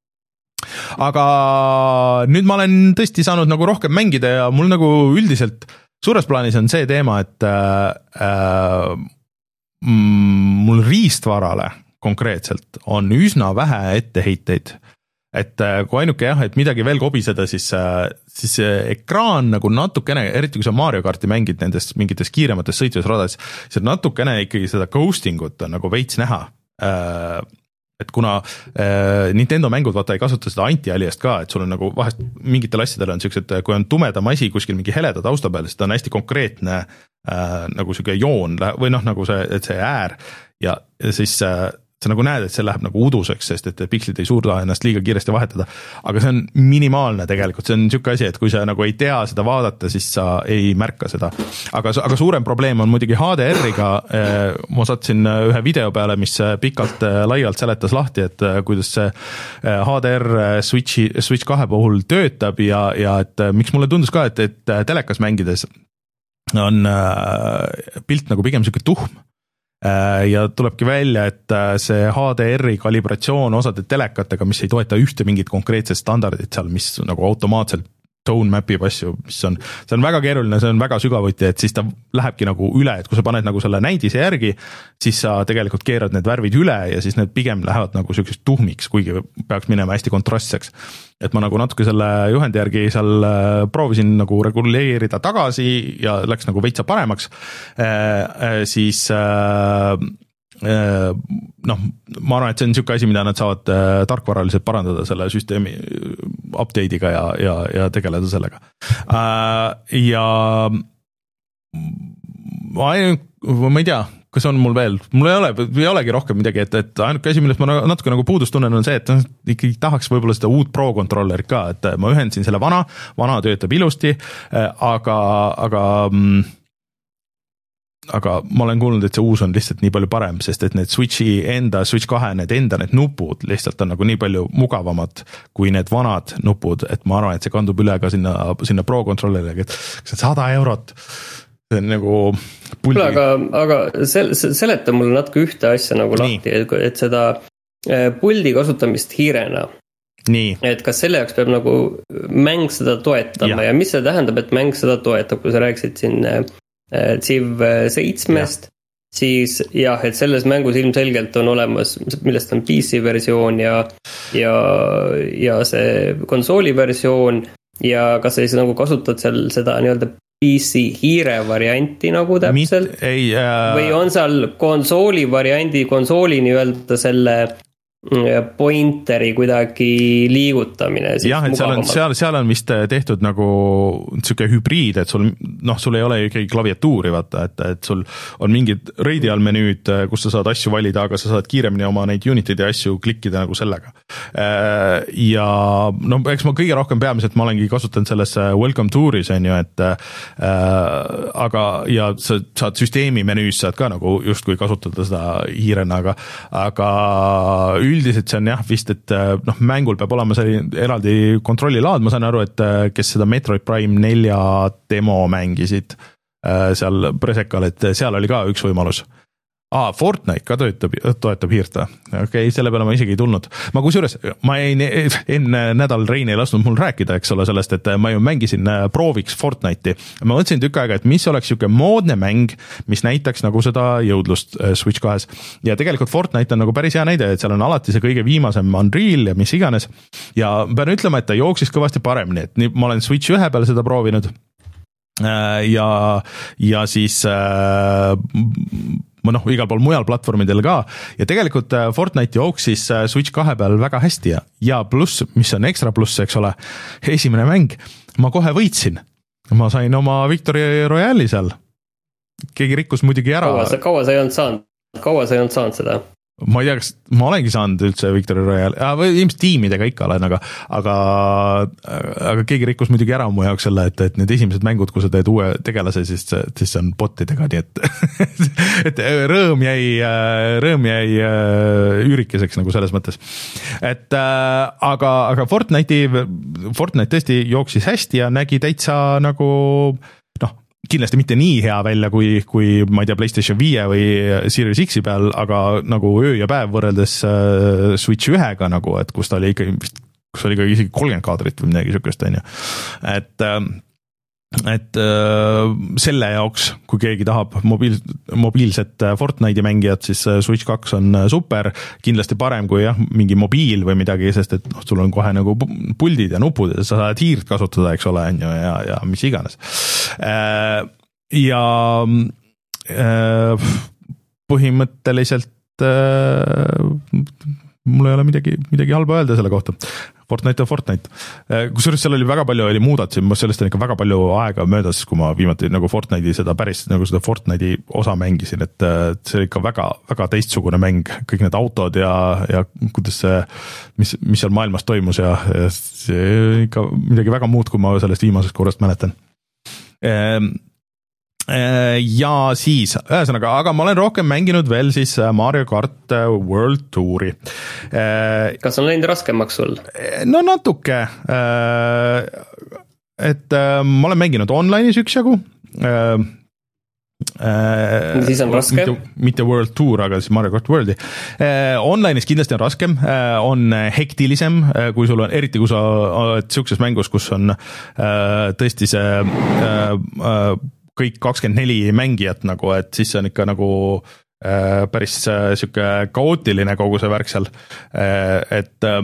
Aga nüüd ma olen tõesti saanud nagu rohkem mängida ja mul nagu üldiselt suures plaanis on see teema, et äh, mul riistvarale konkreetselt on üsna vähe etteheiteid. Et kui ainuke jah, et midagi veel kobiseda, siis, siis ekraan nagu natukene, eriti kui sa Mario Karti mängid nendest mingites kiiremates sõitjusradades, siis natukene ikkagi seda ghostingut on nagu veits näha. et kuna Nintendo mängud vaata ei kasuta seda anti-aliast ka, et sul on nagu vahest mingitel asjadel on siuksed, kui on tumedam asi kuskil mingi heleda tausta peal, siis ta on hästi konkreetne nagu siuke joon või noh, nagu see, et see äär ja siis sa nagu näed, et see läheb nagu uduseks, sest et pikslid ei suuda ennast liiga kiiresti vahetada, aga see on minimaalne tegelikult, see on niisugune asi, et kui sa nagu ei tea seda vaadata, siis sa ei märka seda. Aga, aga suurem probleem on muidugi H D R-iga, ma satsin ühe video peale, mis pikalt laialt seletas lahti, et kuidas see H D R Switchi, Switch kahe puhul töötab ja, ja et miks mulle tundus ka, et, et telekas mängides on pilt nagu pigem niisugune tuhm. Ja tulebki välja, et see H D R-i kalibratsioon osade telekatega, mis ei toeta ühte mingit konkreetset standardit seal, mis nagu automaatselt tone mapib asju, mis on, see on väga keeruline, see on väga sügavuti, et siis ta lähebki nagu üle, et kui sa paned nagu selle näidise järgi, siis sa tegelikult keerad need värvid üle ja siis need pigem lähevad nagu selliseks tuhmiks, kuigi peaks minema hästi kontrastseks. Et ma nagu natuke selle juhendi järgi seal proovisin nagu reguleerida tagasi ja läks nagu veitsa paremaks, siis noh, ma arvan, et see on niisugune asi, mida nad saavad tarkvaraliselt parandada selle süsteemi update'iga ja, ja, ja tegeleda sellega. Ja ma ei, ma ei tea, kas on mul veel, mul ei ole, ei olegi rohkem midagi, et, et ainuke asi, millest ma natuke nagu puudust tunnen, on see, et ikkagi tahaks võib-olla seda uut Pro kontrollerit ka, et ma ühendasin selle vana, vana töötab ilusti, aga, aga aga ma olen kuulnud, et see uus on lihtsalt nii palju parem, sest et need Switchi enda, Switch kahe, need enda need nupud lihtsalt on nagu nii palju mugavamad kui need vanad nupud, et ma arvan, et see kandub üle ka sinna, sinna Pro kontrollerile, et see on sada eurot, see on nagu puldi. Aga, aga sel, seleta mulle natuke ühte asja nagu lahti, et, et seda puldi kasutamist hiirena. Nii. Et kas selle jaoks peab nagu mäng seda toetama ja, ja mis see tähendab, et mäng seda toetab, kui sa rääkisid siin Civ seitsmest, siis jah, et selles mängus ilmselgelt on olemas, millest on P C versioon ja, ja, ja see konsooli versioon ja kas sa siis nagu kasutad seal seda nii-öelda P C hiire varianti nagu täpselt Mit, ei, äh... või on seal konsooli variandi, konsooli nii-öelda selle pointeri kuidagi liigutamine. Jah, et seal on, seal, seal on vist tehtud nagu niisugune hübriid, et sul, noh, sul ei ole ikkagi klaviatuuri, vaata, et, et sul on mingid radial menüüd, kus sa saad asju valida, aga sa saad kiiremini oma neid unitid ja asju klikkida nagu sellega. Ja no, eks ma kõige rohkem peamiselt ma olengi kasutanud selles Welcome Touris, on ju, et aga, ja sa saad süsteemi menüüs saad ka nagu justkui kasutada seda hiirena, aga, aga üldiselt see on jah vist, et noh, mängul peab olema selline eraldi kontrollilaad, ma saan aru, et kes seda Metroid Prime nelja demo mängisid seal Presekal, et seal oli ka üks võimalus. Aa, Fortnite ka töötab, toetab hiirta. Okei, okay, selle peale ma isegi ei tulnud. Ma kusjuures, ma ei, enne nädal Rein ei lasknud mul rääkida, eks ole, sellest, et ma ju mängisin prooviks Fortnite'i. Ma mõtlesin tükk aega, et mis oleks siuke moodne mäng, mis näitaks nagu seda jõudlust Switch kahes. Ja tegelikult Fortnite on nagu päris hea näide, et seal on alati see kõige viimasem Unreal ja mis iganes. Ja pean ütlema, et ta jooksis kõvasti paremini, et nii, ma olen Switch ühe peale seda proovinud. Ja, ja siis ma noh, igal pool mujal platvormidel ka ja tegelikult Fortnite jooksis Switch kahe peal väga hästi ja, ja pluss, mis on ekstra pluss, eks ole, esimene mäng, ma kohe võitsin, ma sain oma Victory Royale'i seal, keegi rikkus muidugi ära. Kaua sa, kaua sa ei olnud saanud, kaua sa ei olnud saanud seda? Ma ei tea, kas ma olengi saanud üldse Victory Royale, või ilmselt tiimidega ikka olen, aga, aga, aga keegi rikkus muidugi ära mu jaoks selle, et, et need esimesed mängud, kui sa teed uue tegelase, siis, siis on botidega, nii et, et rõõm jäi, rõõm jäi üürikeseks nagu selles mõttes. Et aga, aga Fortnite'i, Fortnite tõesti jooksis hästi ja nägi täitsa nagu noh, kindlasti mitte nii hea välja kui, kui ma ei tea, PlayStation viie või Series X peal, aga nagu öö ja päev võrreldes Switch ühega nagu, et kus ta oli ikka, kus oli ikka isegi kolmkümmend kaadrit või midagi sükest, on ju. Et, et selle jaoks, kui keegi tahab mobiil, mobiilset Fortnite'i mängijat, siis Switch kaks on super, kindlasti parem kui jah, mingi mobiil või midagi, sest et noh, sul on kohe nagu puldid ja nupud ja sa saad hiirt kasutada, eks ole, on ju, ja, ja mis iganes. Ja põhimõtteliselt et äh, mul ei ole midagi, midagi halba öelda selle kohta. Fortnite on Fortnite. Kusjuures seal oli väga palju oli muudatusi, ma sellest on ikka väga palju aega möödas, kui ma viimati nagu Fortnite'i seda päris nagu seda Fortnite'i osa mängisin, et see oli ikka väga, väga teistsugune mäng, kõik need autod ja, ja kuidas see, mis, mis seal maailmas toimus ja, ja see ikka midagi väga muud, kui ma sellest viimasest korrast mäletan. Ja siis, ühesõnaga, aga ma olen rohkem mänginud veel siis Mario Kart World Touri. Kas on läinud raskemaks sul? No natuke, et ma olen mänginud online'is üksjagu. Siis on raske? Mitte, mitte World Tour, aga siis Mario Kart Worldi. Online'is kindlasti on raskem, on hektilisem, kui sul on, eriti kui sa oled siukses mängus, kus on tõesti see kõik kakskümmend neli mängijat nagu, et siis on ikka nagu äh, päris äh, siuke kaootiline kogu see värk seal, äh, et äh,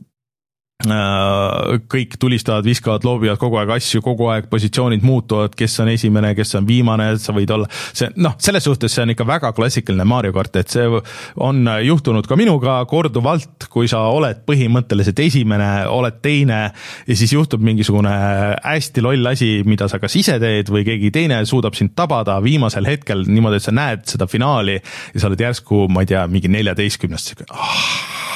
kõik tulistavad, viskavad, loobivad kogu aeg asju, kogu aeg positsioonid muutuvad, kes on esimene, kes on viimane, sa võid olla, see, noh, selles suhtes see on ikka väga klassikaline Mario Kart, et see on juhtunud ka minuga korduvalt, kui sa oled põhimõtteliselt esimene, oled teine ja siis juhtub mingisugune hästi loll asi, mida sa kas ise teed või keegi teine suudab sind tabada viimasel hetkel niimoodi, et sa näed seda finaali ja sa oled järsku, ma ei tea, mingi neljateistkümnest, oh,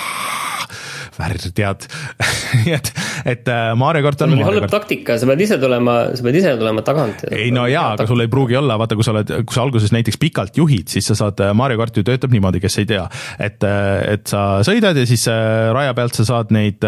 värd tead, et, et Mario Kart on... halb taktika, sa pead ise tulema, sa pead ise tulema tagant. Ei no jaa, aga sul ei pruugi olla, vaata kui sa oled, kui sa alguses näiteks pikalt juhid, siis sa saad, Mario Kart ju töötab niimoodi, kes ei tea, et, et sa sõidad ja siis raja pealt sa saad neid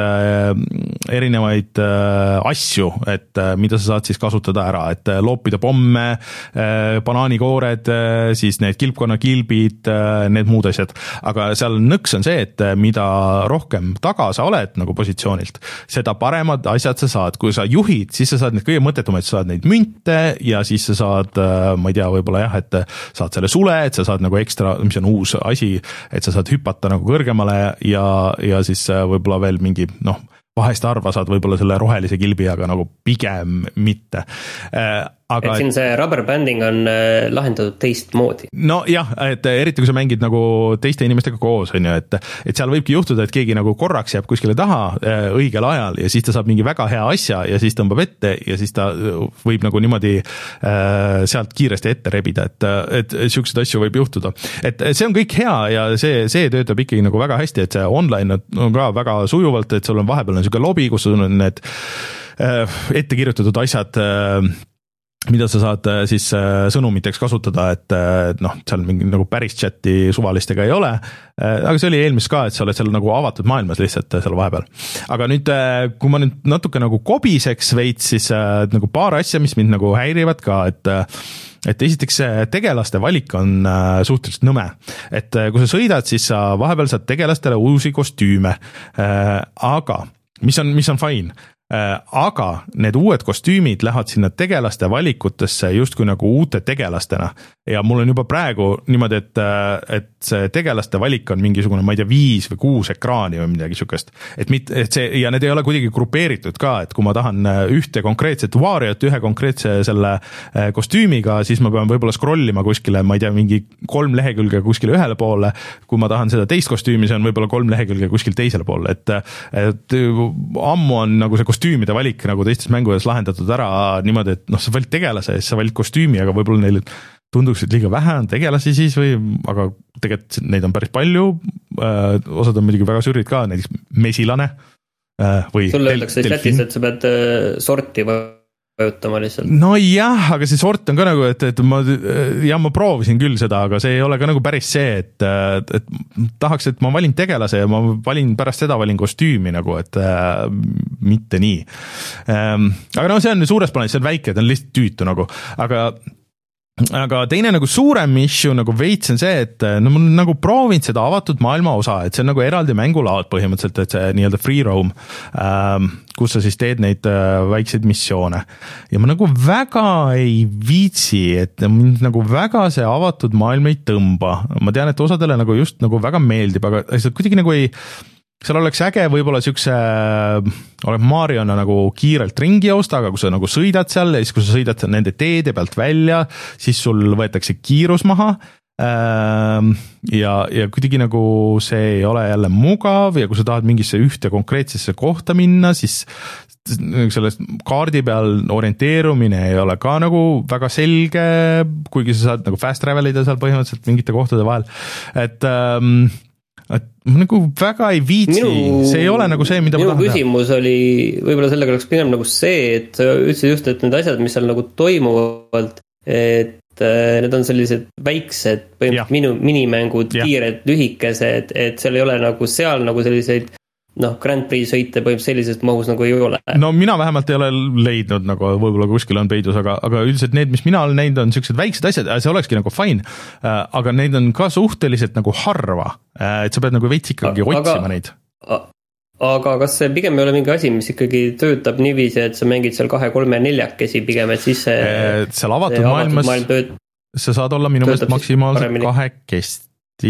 erinevaid asju, et mida sa saad siis kasutada ära, et loopida pomme, banaanikoored, siis need kilpkonna kilbid, need muud asjad, aga seal nõks on see, et mida rohkem taga sa oled nagu positsioonilt, seda paremad asjad sa saad, kui sa juhid, siis sa saad need kõige mõttetumaid, sa saad neid münte ja siis sa saad, ma ei tea, võib-olla jah, et saad selle sule, et sa saad nagu ekstra, mis on uus asi, et sa saad hüpata nagu kõrgemale ja, ja siis võib-olla veel mingi, noh, vahest arva saad võib-olla selle rohelise kilbi, aga nagu pigem mitte. Aga, et siin see rubber banding on lahendatud teist moodi. No jah, et eriti kui sa mängid nagu teiste inimestega koos, on ju, et, et seal võibki juhtuda, et keegi nagu korraks jääb kuskile taha õigel ajal ja siis ta saab mingi väga hea asja ja siis tõmbab ette ja siis ta võib nagu niimoodi äh, sealt kiiresti ette rebida, et, et siukseid asju võib juhtuda. Et see on kõik hea ja see, see töötab ikkagi nagu väga hästi, et see online on ka väga sujuvalt, et sul on vahepeal on siuke lobi, kus on need äh, ette kirjutatud asjad äh, mida sa saad siis sõnumiteks kasutada, et noh, seal mingi nagu päris chati suvalistega ei ole, aga see oli eelmis ka, et sa oled seal nagu avatud maailmas lihtsalt seal vahepeal. Aga nüüd, kui ma nüüd natuke nagu kobiseks veits, siis nagu paar asja, mis mind nagu häirivad ka, et et esiteks tegelaste valik on suhteliselt nõme, et kui sa sõidad, siis sa vahepeal saad tegelastele uusi kostüüme, aga mis on, mis on fine, aga need uued kostüümid lähevad sinna tegelaste valikutesse justkui nagu uute tegelastena ja mul on juba praegu niimoodi, et, et see tegelaste valik on mingisugune, ma ei tea, viis või kuus ekraani või midagi sükest, et, mit, et see, ja need ei ole kuidagi grupeeritud ka, et kui ma tahan ühte konkreetset Wariot ühe konkreetse selle kostüümiga, siis ma pean võib-olla scrollima kuskile, ma ei tea, mingi kolm lehekülge kuskile ühele poole, kui ma tahan seda teist kostüümi, see on võib-olla kolm lehekülge kuskil teisele poole, et, et ammu on nagu see kostüümide valik nagu teistes mängudes lahendatud ära niimoodi, et noh, sa valid tegelase ja sa valid kostüümi, aga võib-olla neil tunduks, et liiga vähe on tegelasi siis või, aga tegelikult neid on päris palju, osad on muidugi väga sürrid ka, näiteks mesilane või sulle öeldakse Lätis, et sa pead sorti vajutama lihtsalt. No jah, aga see sort on ka nagu, et, et ma, ja ma proovisin küll seda, aga see ei ole ka nagu päris see, et, et tahaks, et ma valin tegelase ja ma valin pärast seda valin kostüümi nagu, et äh, mitte nii. Ähm, aga no see on suures plaanis, see on väike, ta on lihtsalt tüütu nagu, aga aga teine nagu suurem issue nagu veits on see, et no ma nagu proovin seda avatud maailma osa, et see on nagu eraldi mängulaad põhimõtteliselt, et see nii-öelda free roam, kus sa siis teed neid väikseid missioone. Ja ma nagu väga ei viitsi, et mind nagu väga see avatud maailm ei tõmba. Ma tean, et osadele nagu just nagu väga meeldib, aga see kuidagi nagu ei seal oleks äge võib-olla siukse, oleb Mariona nagu kiirelt ringi joosta, aga kui sa nagu sõidad seal ja siis kui sa sõidad nende teede pealt välja, siis sul võetakse kiirus maha ja, ja kuidagi nagu see ei ole jälle mugav ja kui sa tahad mingisse ühte konkreetsesse kohta minna, siis sellest kaardi peal orienteerumine ei ole ka nagu väga selge, kuigi sa saad nagu fast travelida seal põhimõtteliselt mingite kohtade vahel, et ähm, et ma nagu väga ei viitsi, minu, see ei ole nagu see, mida minu ma tahan teha. Minu küsimus oli, võib-olla sellega oleks pigem nagu see, et sa ütlesid just, et need asjad, mis seal nagu toimuvad, et need on sellised väiksed põhimõtteliselt minu, minimängud, ja. Kiired, lühikesed, et seal ei ole nagu seal nagu selliseid noh, Grand Prix sõite põhimõtteliselt sellisest mahus nagu ei ole. No mina vähemalt ei ole leidnud, nagu võib-olla kuskil on peidus, aga, aga üldiselt need, mis mina olen näinud, on sellised väiksed asjad, see olekski nagu fine, aga neid on ka suhteliselt nagu harva, et sa pead nagu veits ikkagi aga, otsima neid. Aga kas see pigem ei ole mingi asi, mis ikkagi töötab niiviisi, et sa mängid seal kahe, kolme, neljakesi pigem, et siis see et seal avatud, see maailmas avatud maailm tööt... sa saad olla minu meelest maksimaalselt kahekest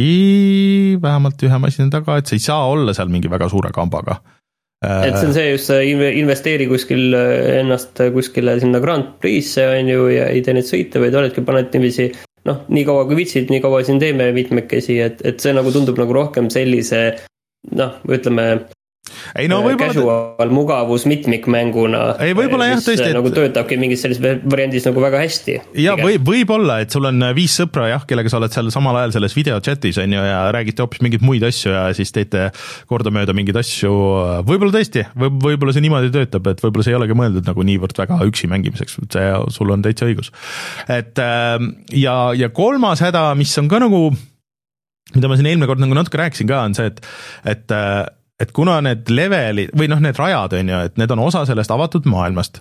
vähemalt ühe masina taga, et sa ei saa olla seal mingi väga suure kambaga. Et see on see just, investeeri kuskil ennast kuskile sinna Grand Prix'e on ju ja ei tee neid sõite, vaid oledki paned niiviisi, noh, nii kaua kui vitsid, nii kaua siin teeme mitmekesi, et, et see nagu tundub nagu rohkem sellise, noh, ütleme ei no võib-olla casual mugavus mitmikmänguna, ei võib-olla jah tõesti, et nagu töötabki mingis sellises variandis nagu väga hästi. Ja või, võib-olla, et sul on viis sõpra jah, kellega sa oled seal samal ajal selles videochatis on ju ja räägite hoopis mingeid muid asju ja siis teete kordamööda mingeid asju, võib-olla tõesti, võib, võib-olla see niimoodi töötab, et võib-olla see ei olegi mõeldud nagu niivõrd väga üksi mängimiseks, see, sul on täitsa õigus. Et ja, ja kolmas häda, mis on ka nagu, mida ma siin eelmine kord nagu natuke rääkisin ka, on see, et, et et kuna need levelid, või noh, need rajad on ju, et need on osa sellest avatud maailmast,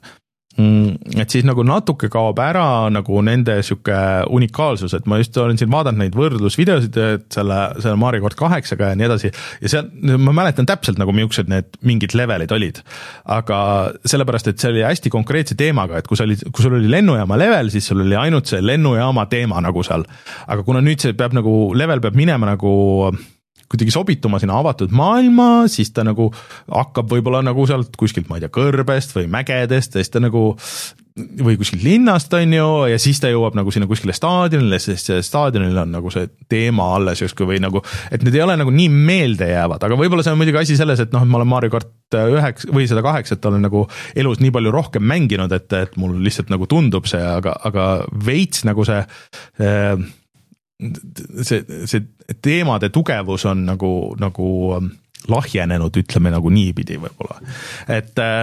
et siis nagu natuke kaob ära nagu nende siuke unikaalsus, et ma just olen siin vaadanud neid võrdlusvideosid, et selle, selle Mario Kart kaheksaga ja nii edasi, ja seal, ma mäletan täpselt nagu miuksed need mingid levelid olid, aga sellepärast, et see oli hästi konkreetse teemaga, et kui, oli, kui sul oli lennujaama level, siis sul oli ainult see lennujaama teema nagu seal, aga kuna nüüd see peab nagu, level peab minema nagu kuidagi sobituma sinna avatud maailma, siis ta nagu hakkab võib-olla nagu sealt kuskilt, ma ei tea, kõrbest või mägedest, siis ta nagu või kuskilt linnast on ju, ja siis ta jõuab nagu sinna kuskile staadionile, sest see staadionil on nagu see teema alles justkui või nagu, et need ei ole nagu nii meelde jäävad, aga võib-olla see on muidugi asi selles, et noh, et ma olen Mario Kart üheks või seda kaheksat olen nagu elus nii palju rohkem mänginud, et, et mul lihtsalt nagu tundub see, aga, aga veits nagu see äh, see, see teemade tugevus on nagu, nagu lahjenenud, ütleme nagu niipidi võib-olla, et äh,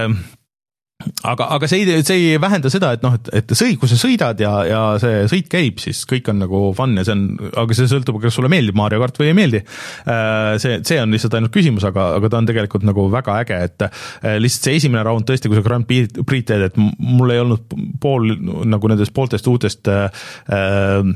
aga, aga see ei, see ei vähenda seda, et noh, et, et sõi, kui sa sõidad ja, ja see sõit käib, siis kõik on nagu fun ja see on, aga see sõltub, kas sulle meeldib Mario Kart või ei meeldi. See, see on lihtsalt ainult küsimus, aga, aga ta on tegelikult nagu väga äge, et lihtsalt see esimene round tõesti, kui sa Grand Prix teed, et mul ei olnud pool nagu nendest pooltest uutest äh,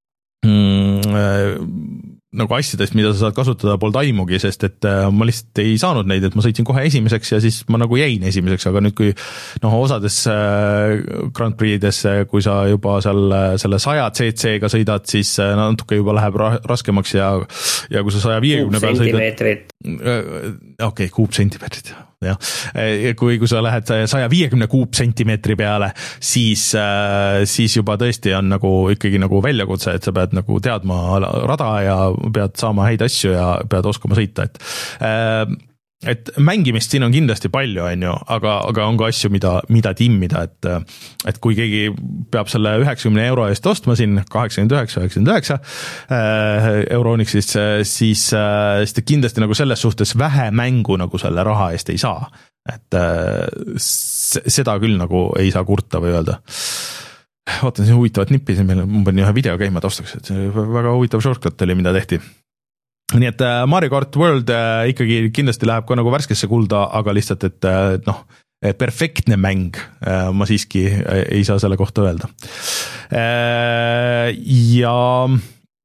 Mm, äh, nagu asjadest, mida sa saad kasutada, polnud aimugi, sest et äh, ma lihtsalt ei saanud neid, et ma sõitsin kohe esimeseks ja siis ma nagu jäin esimeseks, aga nüüd kui noh, osades äh, Grand Prix'des, kui sa juba seal selle saja cc-ga sõidad, siis äh, natuke juba läheb ra- raskemaks ja, ja kui sa saja viiekümne peal sõidad, okei okay,, kuupsentimeetrid jah, kui, kui sa lähed saja viiekümne kuupsentimeetri peale, siis, siis juba tõesti on nagu ikkagi nagu väljakutse, et sa pead nagu teadma rada ja pead saama häid asju ja pead oskama sõita, et et mängimist siin on kindlasti palju, on ju, aga, aga on ka asju, mida, mida timmida, et, et kui keegi peab selle üheksakümne euro eest ostma siin kaheksakümmend üheksa, üheksakümmend üheksa eurooniks, siis, siis, siis ta kindlasti nagu selles suhtes vähe mängu nagu selle raha eest ei saa, et seda küll nagu ei saa kurta või öelda. Vaatan siin huvitavat nippi, meil ma panin ühe video käima taustaks, et see väga huvitav shortcut oli, mida tehti. Nii et Mario Kart World ikkagi kindlasti läheb ka nagu värskesse kulda, aga lihtsalt, et noh, perfektne mäng ma siiski ei saa selle kohta öelda. Ja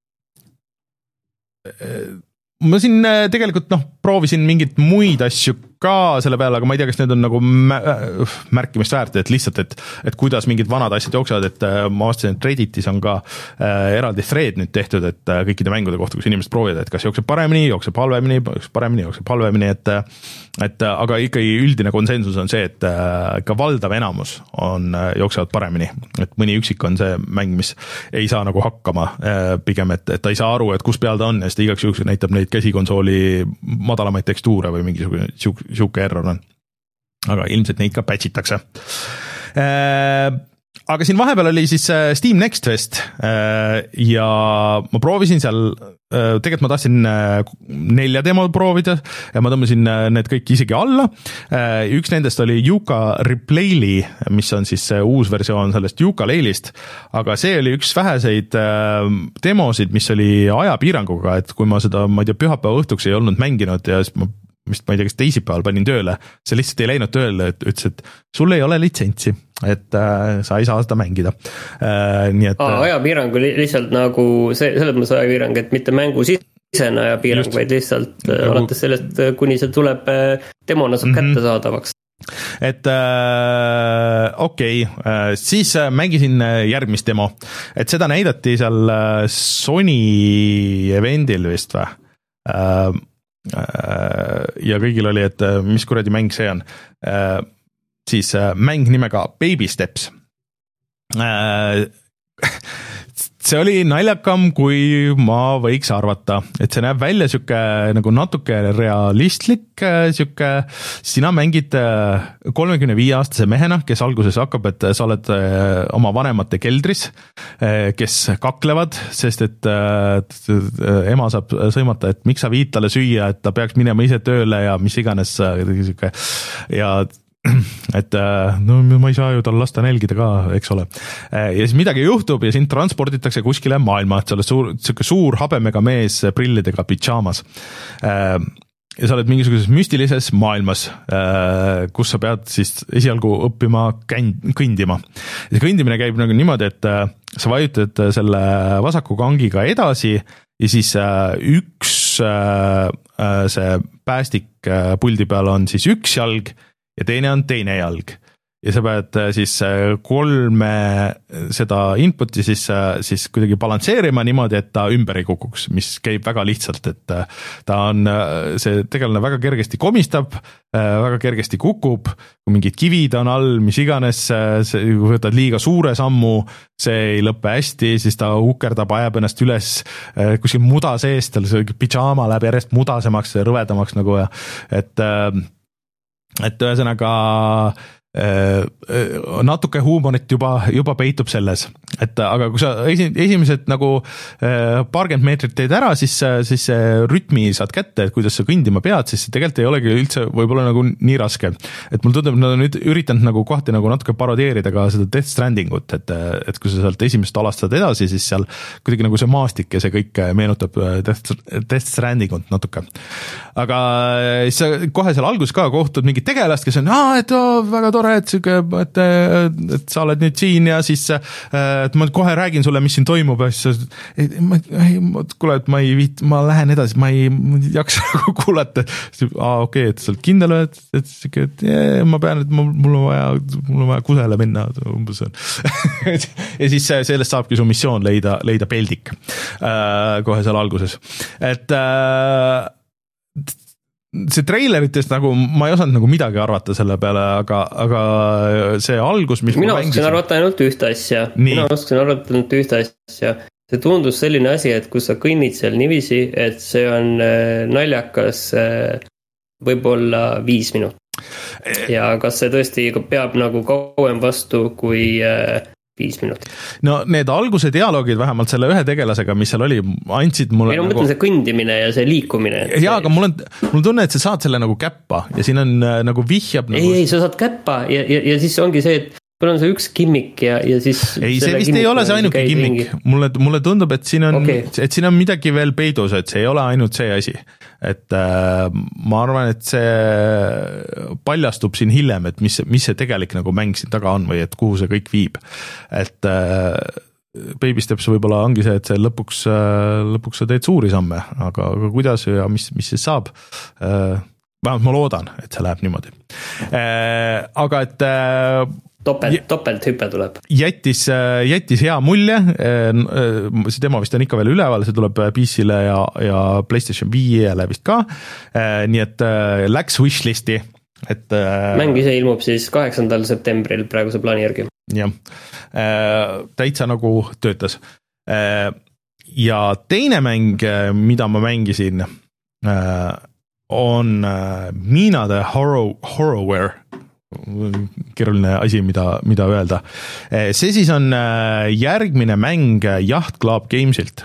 ma siin tegelikult noh, proovisin mingit muid asju ka selle peale, aga ma ei tea, kas need on nagu märkimist väärt, et lihtsalt, et, et kuidas mingid vanad asjad jooksevad, et ma vastasin, et Redditis on ka äh, eraldi thread nüüd tehtud, et äh, kõikide mängude kohta, kus inimesed proovivad, et kas jookseb paremini, jookseb halvemini, jookseb paremini, jookseb halvemini, et, et aga ikkagi üldine konsensus on see, et äh, ka valdav enamus on, äh, jooksevad paremini, et mõni üksik on see mäng, mis ei saa nagu hakkama äh, pigem, et, et ta ei saa aru, et kus peal ta on ja siis ta igaks juhuks näitab neid käsikonsooli madalamaid tekstuure või mingisugune siuke error on. Aga ilmselt neid ka patchitakse. Aga siin vahepeal oli siis Steam Next Fest ja ma proovisin seal, tegelikult ma tahtsin nelja demo proovida ja ma tõmbasin need kõik isegi alla. Üks nendest oli Yuka Replay, mis on siis uus versioon sellest Yooka-Layle'ist, aga see oli üks väheseid demosid, mis oli ajapiiranguga, et kui ma seda, ma ei tea, pühapäeva õhtuks ei olnud mänginud ja siis ma vist ma ei tea, kas teisipäeval panin tööle, see lihtsalt ei läinud tööle, et ütles, et sul ei ole litsentsi, et äh, sa ei saa seda mängida äh,. Nii et Aa, ajapiirang oli lihtsalt nagu see, selles mõttes ajapiirang, et mitte mängu sisene ajapiirang, just, vaid lihtsalt nagu alates sellest, kuni see tuleb demona saab mm-hmm. kätte saadavaks. Et äh, okei okay, äh, siis mängisin järgmist demo, et seda näidati seal Sony evendil vist või äh, ja kõigil oli, et mis kuradi mäng see on, siis mäng nimega Baby Steps. See oli naljakam, kui ma võiks arvata, et see näeb välja siuke nagu natuke realistlik, siuke, sina mängid kolmekümne viie aastase mehena, kes alguses hakkab, et sa oled oma vanemate keldris, kes kaklevad, sest et ema saab sõimata, et miks sa viid talle süüa, et ta peaks minema ise tööle ja mis iganes ja et no ma ei saa ju tal lasta nälgida ka, eks ole. Ja siis midagi juhtub ja sind transporditakse kuskile maailma, et sa oled suur, suur, suur habemega mees prillidega pidžaamas. Ja sa oled mingisuguses müstilises maailmas, kus sa pead siis esialgu õppima kõndima. Ja kõndimine käib nagu niimoodi, et sa vajutad selle vasaku kangiga edasi ja siis üks see päästik puldi peal on siis üks jalg ja teine on teine jalg ja sa pead siis kolme seda inputi siis, siis kuidagi balansseerima niimoodi, et ta ümber ei kukuks, mis käib väga lihtsalt, et ta on, see tegelane väga kergesti komistab, väga kergesti kukub, kui mingid kivid on all, mis iganes, kui võtad liiga suure sammu, see ei lõppe hästi, siis ta ukerdab, ajab ennast üles kuskil muda sees, tal see pidžaama läheb järjest mudasemaks ja rõvedamaks nagu ja et et ühesõnaga natuke huumorit juba, juba peitub selles, et aga kui sa esimesed nagu paarkümmend meetrit teed ära, siis, siis rütmi saad kätte, et kuidas sa kõndima pead, siis tegelikult ei olegi üldse võib-olla nagu nii raske. Et mul tundub, nad on nüüd üritanud nagu kohti nagu natuke parodeerida ka seda Death Strandingut, et, et kui sa sealt esimest alast saad edasi, siis seal kuidagi nagu see maastik ja see kõik meenutab Death, Death Strandingut natuke. Aga siis sa kohe seal alguses ka kohtud mingid tegelast, kes on, aa, et oh, väga tore, et, et, et sa oled nüüd siin ja siis et ma kohe räägin sulle, mis siin toimub ja siis ma, ma, kuule, et ma ei viit, ma lähen edasi, ma ei jaksa nagu kuulata. Aa, okei, okay, et sa oled kindel, et, et, et yeah, ma pean, et mul on vaja, mul on vaja kusele minna, umbes on. Ja siis sellest saabki su missioon leida, leida peldik kohe seal alguses. Et see traileritest nagu, ma ei osanud nagu midagi arvata selle peale, aga, aga see algus, mis mina oskasin arvata ainult ühte asja. Nii. Mina oskasin arvata ainult ühte asja. See tundus selline asi, et kus sa kõnnid seal niiviisi, et see on naljakas võib-olla viis minutit. Ja kas see tõesti peab nagu kauem vastu kui viis minutit. No need alguse dialoogid vähemalt selle ühe tegelasega, mis seal oli, andsid mulle ei, no nagu... mõtlen see kõndimine ja see liikumine. Jaa, see... aga mul on, mul tunne, et sa saad selle nagu käppa ja siin on nagu vihjab nagu... Ei, ei, sa saad käppa ja, ja, ja siis ongi see, et sul on see üks kimmik ja, ja siis... Ei, see vist ei ole see ainuke kimmik. Mulle, mulle tundub, et siin on, okay. et siin on midagi veel peidus, et see ei ole ainult see asi. Et äh, ma arvan, et see paljastub siin hiljem, et mis, mis see tegelik nagu mäng siin taga on või et kuhu see kõik viib. Et äh, Baby Steps võib-olla ongi see, et see lõpuks, äh, lõpuks sa teed suuri samme, aga, aga kuidas ja mis, mis siis saab? Äh, vähemalt ma loodan, et see läheb niimoodi. Aga et Topelt, topelt hüpe tuleb. Jättis, jättis hea mulje, see demo vist on ikka veel üleval, see tuleb P C-le ja, ja PlayStation viiele vist ka, nii et läks wishlisti. Et, mäng ise ilmub siis kaheksandal septembril praeguse plaani järgi. Jah, täitsa nagu töötas. Ja teine mäng, mida ma mängisin, on Mina the Horror, Horrorware, keeruline asi, mida, mida öelda. See siis on järgmine mäng Yacht Club Gamesilt,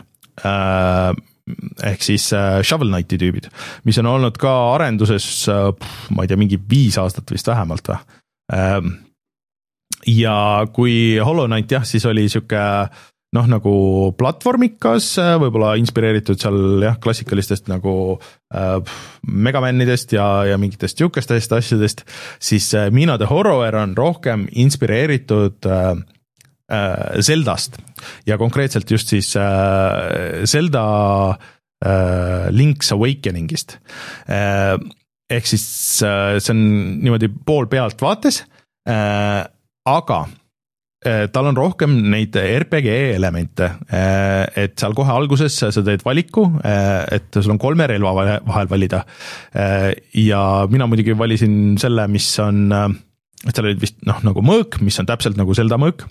ehk siis Shovel Knighti tüübid, mis on olnud ka arenduses, ma ei tea, mingi viis aastat vist vähemalt või. Ja kui Hollow Knight jah, siis oli siuke noh, nagu platvormikas, võib-olla inspireeritud seal jah, klassikalistest nagu äh, Megamanidest ja, ja mingitest jukestest asjadest, siis äh, Mina the Horror on rohkem inspireeritud äh, äh, Zeldast ja konkreetselt just siis äh, Zelda äh, Link's Awakeningist. Äh, ehk siis äh, see on niimoodi pool pealt vaates, äh, aga tal on rohkem neid R P G elemente, et seal kohe alguses sa teed valiku, et sul on kolme relva vahel valida ja mina muidugi valisin selle, mis on, et seal olid vist noh, nagu mõõk, mis on täpselt nagu Zelda mõõk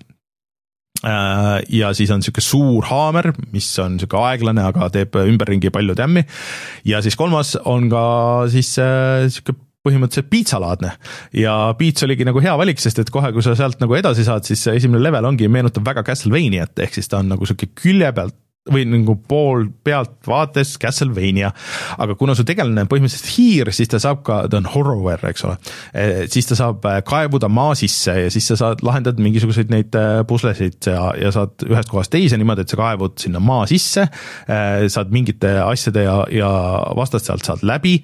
ja siis on siuke suur haamer, mis on siuke aeglane, aga teeb ümberringi palju tämmi ja siis kolmas on ka siis siuke põhimõtteliselt piitsalaadne ja piits oligi nagu hea valik, sest et kohe, kui sa sealt nagu edasi saad, siis esimene level ongi, meenutab väga Castlevaniat, ehk siis ta on nagu siuke külje pealt või nagu pool pealt vaates Castlevania, aga kuna su tegelane on põhimõtteliselt hiir, siis ta saab ka, ta on horrorware, eks ole, siis ta saab kaevuda maa sisse ja siis sa saad lahendada mingisuguseid neid puslesid ja, ja saad ühest kohast teise niimoodi, et sa kaevud sinna maa sisse, saad mingite asjade ja, ja vastast sealt saad läbi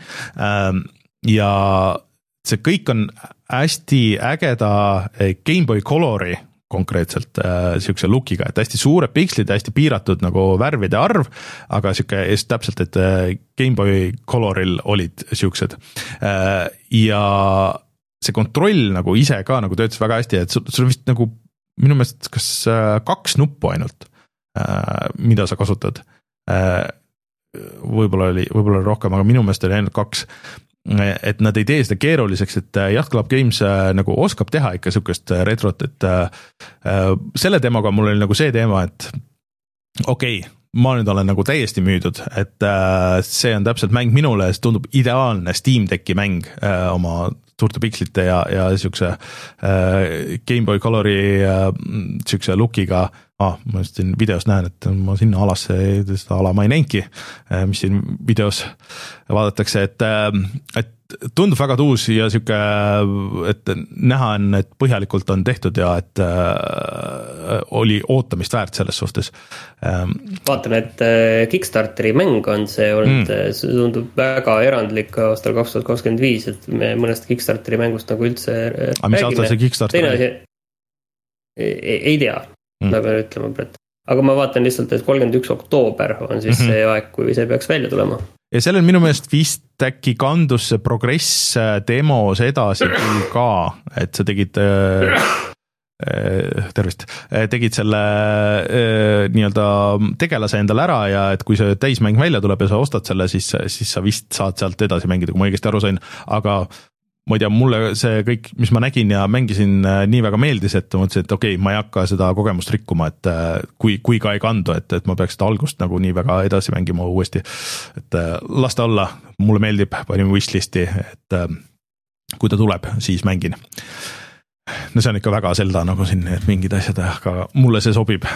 ja see kõik on hästi ägeda Game Boy Colori konkreetselt äh, siukse lookiga, et hästi suured pikslid, hästi piiratud nagu värvide arv, aga siuke just täpselt, et äh, Game Boy Coloril olid siuksed äh, ja see kontroll nagu ise ka nagu töötas väga hästi, et sul, sul vist nagu minu meelest kas äh, kaks nuppu ainult, äh, mida sa kasutad äh, võib-olla oli, võib-olla oli rohkem, aga minu meelest oli ainult kaks, et nad ei tee seda keeruliseks, et Yacht Club Games nagu oskab teha ikka sukest retrot, et selle teemaga mul oli nagu see teema, et okei, okay, ma nüüd olen nagu täiesti müüdud, et see on täpselt mäng minule, see tundub ideaalne Steam Decki mäng oma suurte pikslite ja, ja siukse Game Boy Colori siukse lookiga. Ah, ma just siin videos näen, et ma sinna alasse, seda ala ma ei näinki, mis siin videos vaadatakse, et, et tundub väga tuus ja siuke, et näha on, et põhjalikult on tehtud ja et äh, oli ootamist väärt selles suhtes. Vaatan, et Kickstarteri mäng on see olnud, mm. see tundub väga erandlik aastal kaks tuhat kakskümmend viis, et me mõnest Kickstarteri mängust nagu üldse aga mis aastal see Kickstarter oli? Ei, ei tea. Mm. Ma pean ütlema, Brett. Aga ma vaatan lihtsalt, et kolmkümmend üks oktoober on siis mm-hmm. see aeg, kui see peaks välja tulema. Ja sellel minu meelest vist äkki kandus see progress demos edasi küll ka, et sa tegid äh, tervist, tegid selle äh, nii-öelda tegelase endale ära ja et kui see täismäng välja tuleb ja sa ostad selle, siis, siis sa vist saad sealt edasi mängida, kui ma õigesti aru sain, aga ma ei tea, mulle see kõik, mis ma nägin ja mängisin nii väga meeldis, et ma mõtlesin, et okei, okay, ma ei hakka seda kogemust rikkuma, et kui, kui ka ei kandu, et, et ma peaks seda algust nagu nii väga edasi mängima uuesti, et las ta olla, mulle meeldib, panin wishlisti, et kui ta tuleb, siis mängin. No see on ikka väga Zelda nagu siin, et mingid asjad, aga mulle see sobib.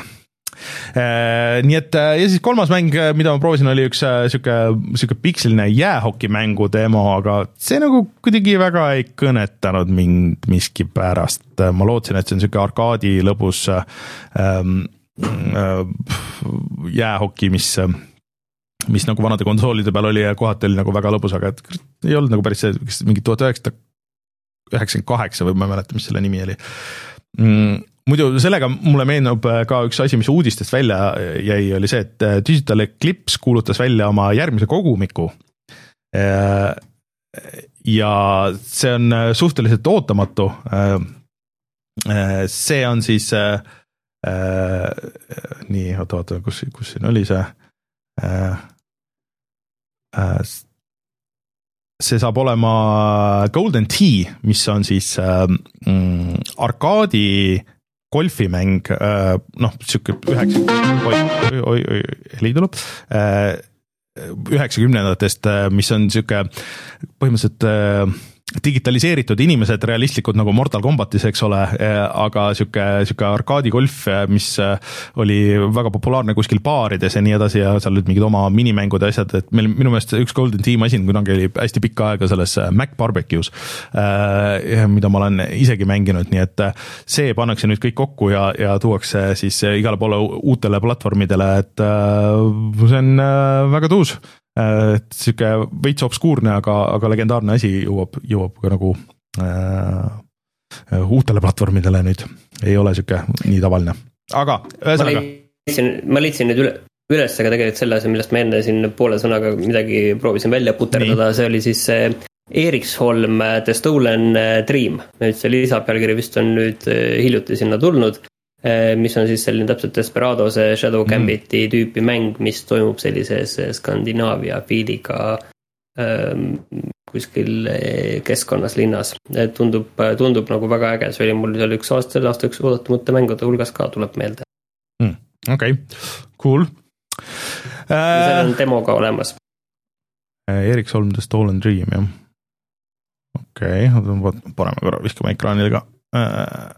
Nii et ja siis kolmas mäng, mida ma proovisin, oli üks siuke, siuke piksline jäähokimängu demo, aga see nagu kuidagi väga ei kõnetanud mind miski pärast. Ma lootsin, et see on siuke arkaadi lõbus ähm, äh, jäähoki, mis, mis nagu vanade konsoolide peal oli ja kohati oli nagu väga lõbus, aga et ei olnud nagu päris see, mingi tuhat üheksasada üheksakümmend kaheksa või ma ei mäleta, mis selle nimi oli. Mm. Muidu sellega mulle meenub ka üks asi, mis uudistest välja jäi, oli see, et Digital Eclipse kuulutas välja oma järgmise kogumiku ja see on suhteliselt ootamatu. See on siis äh, äh, nii, oota, oota, kus, kus siin oli see äh, äh, see saab olema Golden Tee, mis on siis äh, mm, arkaadi golfimäng, äh, noh, siuke üheksakümne, oi, oi, oi, heli tuleb, äh, üheksakümnendatest, mis on siuke põhimõtteliselt äh, digitaliseeritud inimesed, realistlikud nagu Mortal Kombatis, eks ole, aga siuke, siuke arkaadigolf, mis oli väga populaarne kuskil baarides ja nii edasi ja seal olid mingid oma minimängud ja asjad, et meil minu meelest üks Golden Tee masin kunagi oli hästi pikka aega selles Mac Barbecues, mida ma olen isegi mänginud, nii et see pannakse nüüd kõik kokku ja, ja tuuakse siis igale poole uutele platvormidele, et see on väga tuus. Et siuke veits obskuurne, aga, aga legendaarne asi jõuab, jõuab ka nagu äh, uutele platvormidele nüüd. Ei ole siuke nii tavaline. Aga ühesõnaga. Ma liitsin nüüd üle, üles, aga tegelikult selle asja, millest ma enne siin poole sõnaga midagi proovisin välja puterdada, see oli siis Eriksholm The Stolen Dream. Nüüd see lisapealkiri vist on nüüd hiljuti sinna tulnud, mis on siis selline täpselt Desperadose Shadow Gambiti mm. tüüpi mäng, mis toimub sellises Skandinaavia fiiliga ähm, kuskil keskkonnas linnas. Tundub, tundub nagu väga äge, see oli mul seal üks aasta, selle aasta üks oodatamata mängude hulgas ka tuleb meelde. Mm. Okei, okay. Cool. Seal on demo ka olemas. Eriksholm The Stolen Dream, jah. Okei, okay. Parema korra viskama ekraanile ka. Äh,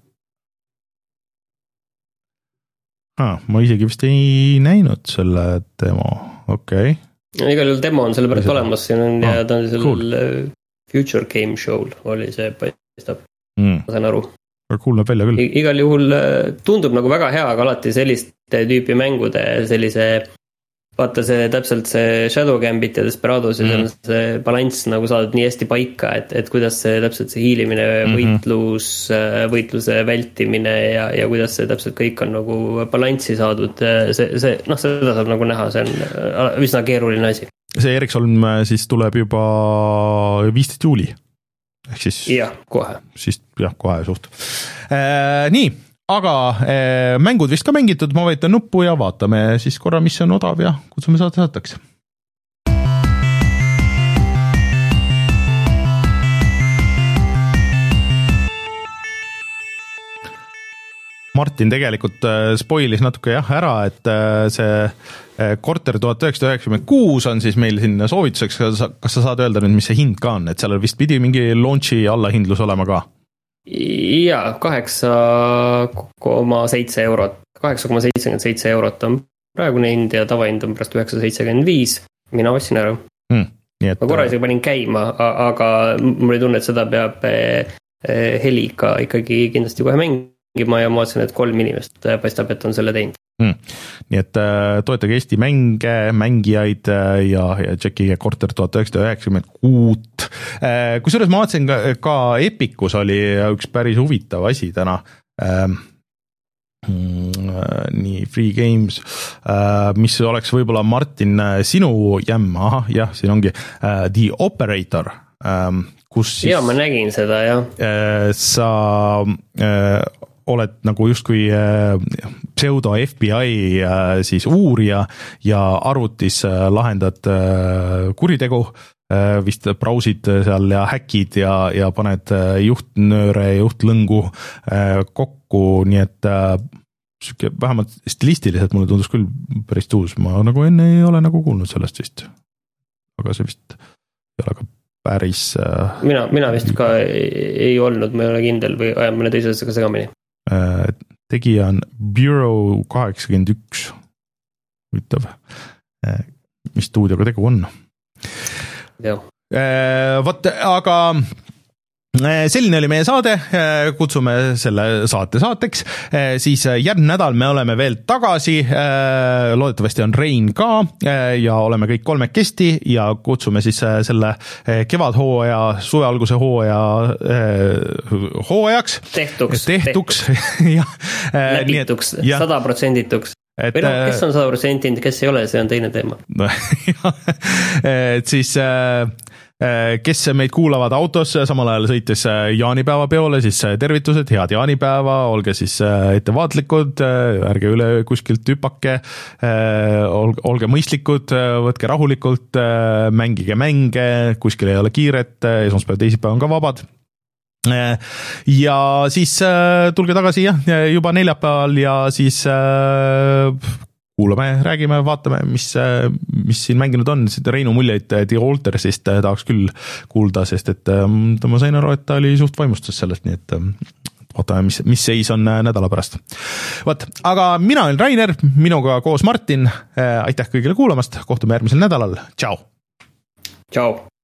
Ah, ma isegi vist ei näinud selle demo, okei. Okay. Igal juhul demo on selle pärast olemas, siin on ah, ja ta on seal cool. Future Game Show'l oli see paistab, mm. ma saan aru. Cool näeb välja küll. I- igal juhul tundub nagu väga hea, aga alati sellist tüüpi mängude sellise, vaata see täpselt see Shadow Gambit ja Desperados ja mm. see balanss nagu saadud nii hästi paika, et, et kuidas see täpselt see hiilimine, võitlus, võitluse vältimine ja, ja kuidas see täpselt kõik on nagu balanssi saadud, see, see, noh, seda saab nagu näha, see on üsna keeruline asi. See Eriksholm siis tuleb juba viisteist juuli, ehk siis jah, kohe. Siis jah, kohe suht. Äh, nii, aga äh, mängud vist ka mängitud, ma vajutan nuppu ja vaatame siis korra, mis on odav ja kutsume saate saataks. Martin tegelikult spoilis natuke jah ära, et see korter tuhat üheksasada üheksakümmend kuus on siis meil siin soovituseks, kas sa saad öelda nüüd, mis see hind ka on, et seal vist pidi mingi launchi allahindlus olema ka? Jaa, kaheksa koma seitse eurot, kaheksa koma seitsekümmend seitse eurot on praegune hind ja tavahind on pärast üheksasada seitsekümmend viis, mina ostsin ära. Hmm, nii et... Ma korra isegi panin käima, aga mul ei tunne, et seda peab heliga ikkagi kindlasti kohe mängima ja ma vaatasin, et kolm inimest paistab, et on selle teinud. Hmm. Nii et toetage Eesti mänge, mängijaid ja, ja tšekkige korter tuhat üheksasada üheksakümmend kuus. Kusjuures ma vaatasin ka, ka Epicus oli üks päris huvitav asi täna. Nii, Free Games, mis oleks võib-olla Martin sinu jämm, aha, jah, siin ongi The Operator, kus siis... Jaa, ma nägin seda, jah. Sa... oled nagu justkui pseudo F B I siis uurija ja arvutis lahendad kuritegu, vist brausid seal ja häkid ja, ja paned juhtnööre ja juhtlõngu kokku, nii et süke, vähemalt stilistiliselt mulle tundus küll päris tuus, ma nagu enne ei ole nagu kuulnud sellest vist, aga see vist ei ole ka päris... Mina, mina vist ka ei, ei olnud, ma ei ole kindel või ajan mõne teise asjaga segamini. Tegija on Bureau kaheksakümmend üks, huvitav, mis stuudioga tegu on. Jah. Vot, aga selline oli meie saade, kutsume selle saate saateks, siis järgmine nädal me oleme veel tagasi, loodetavasti on Rein ka ja oleme kõik kolmekesti ja kutsume siis selle kevadhooaja, suvealguse hooaja hooajaks. Tehtuks. Tehtuks. Läbituks, sada protsendituks. Et, või no, kes on sada protsenti, kes ei ole, see on teine teema. Et siis kes meid kuulavad autos, samal ajal sõites jaanipäeva peole, siis tervitused, head jaanipäeva, olge siis ettevaatlikud, ärge üle kuskilt hüpake, olge mõistlikud, võtke rahulikult, mängige mänge, kuskil ei ole kiiret, esmaspäev, teisipäev on ka vabad. Ja siis tulge tagasi jah, juba neljapäeval ja siis kuulame, räägime, vaatame, mis, mis siin mänginud on. Reinu muljeid The Altersist tahaks küll kuulda, sest et ma sain aru, et ta oli suht vaimustus sellest, nii et vaatame, mis, mis seis on nädala pärast. Vaat, aga mina olen Rainer, minuga koos Martin. Aitäh kõigile kuulamast, kohtume järgmisel nädalal. Tšau! Tšau!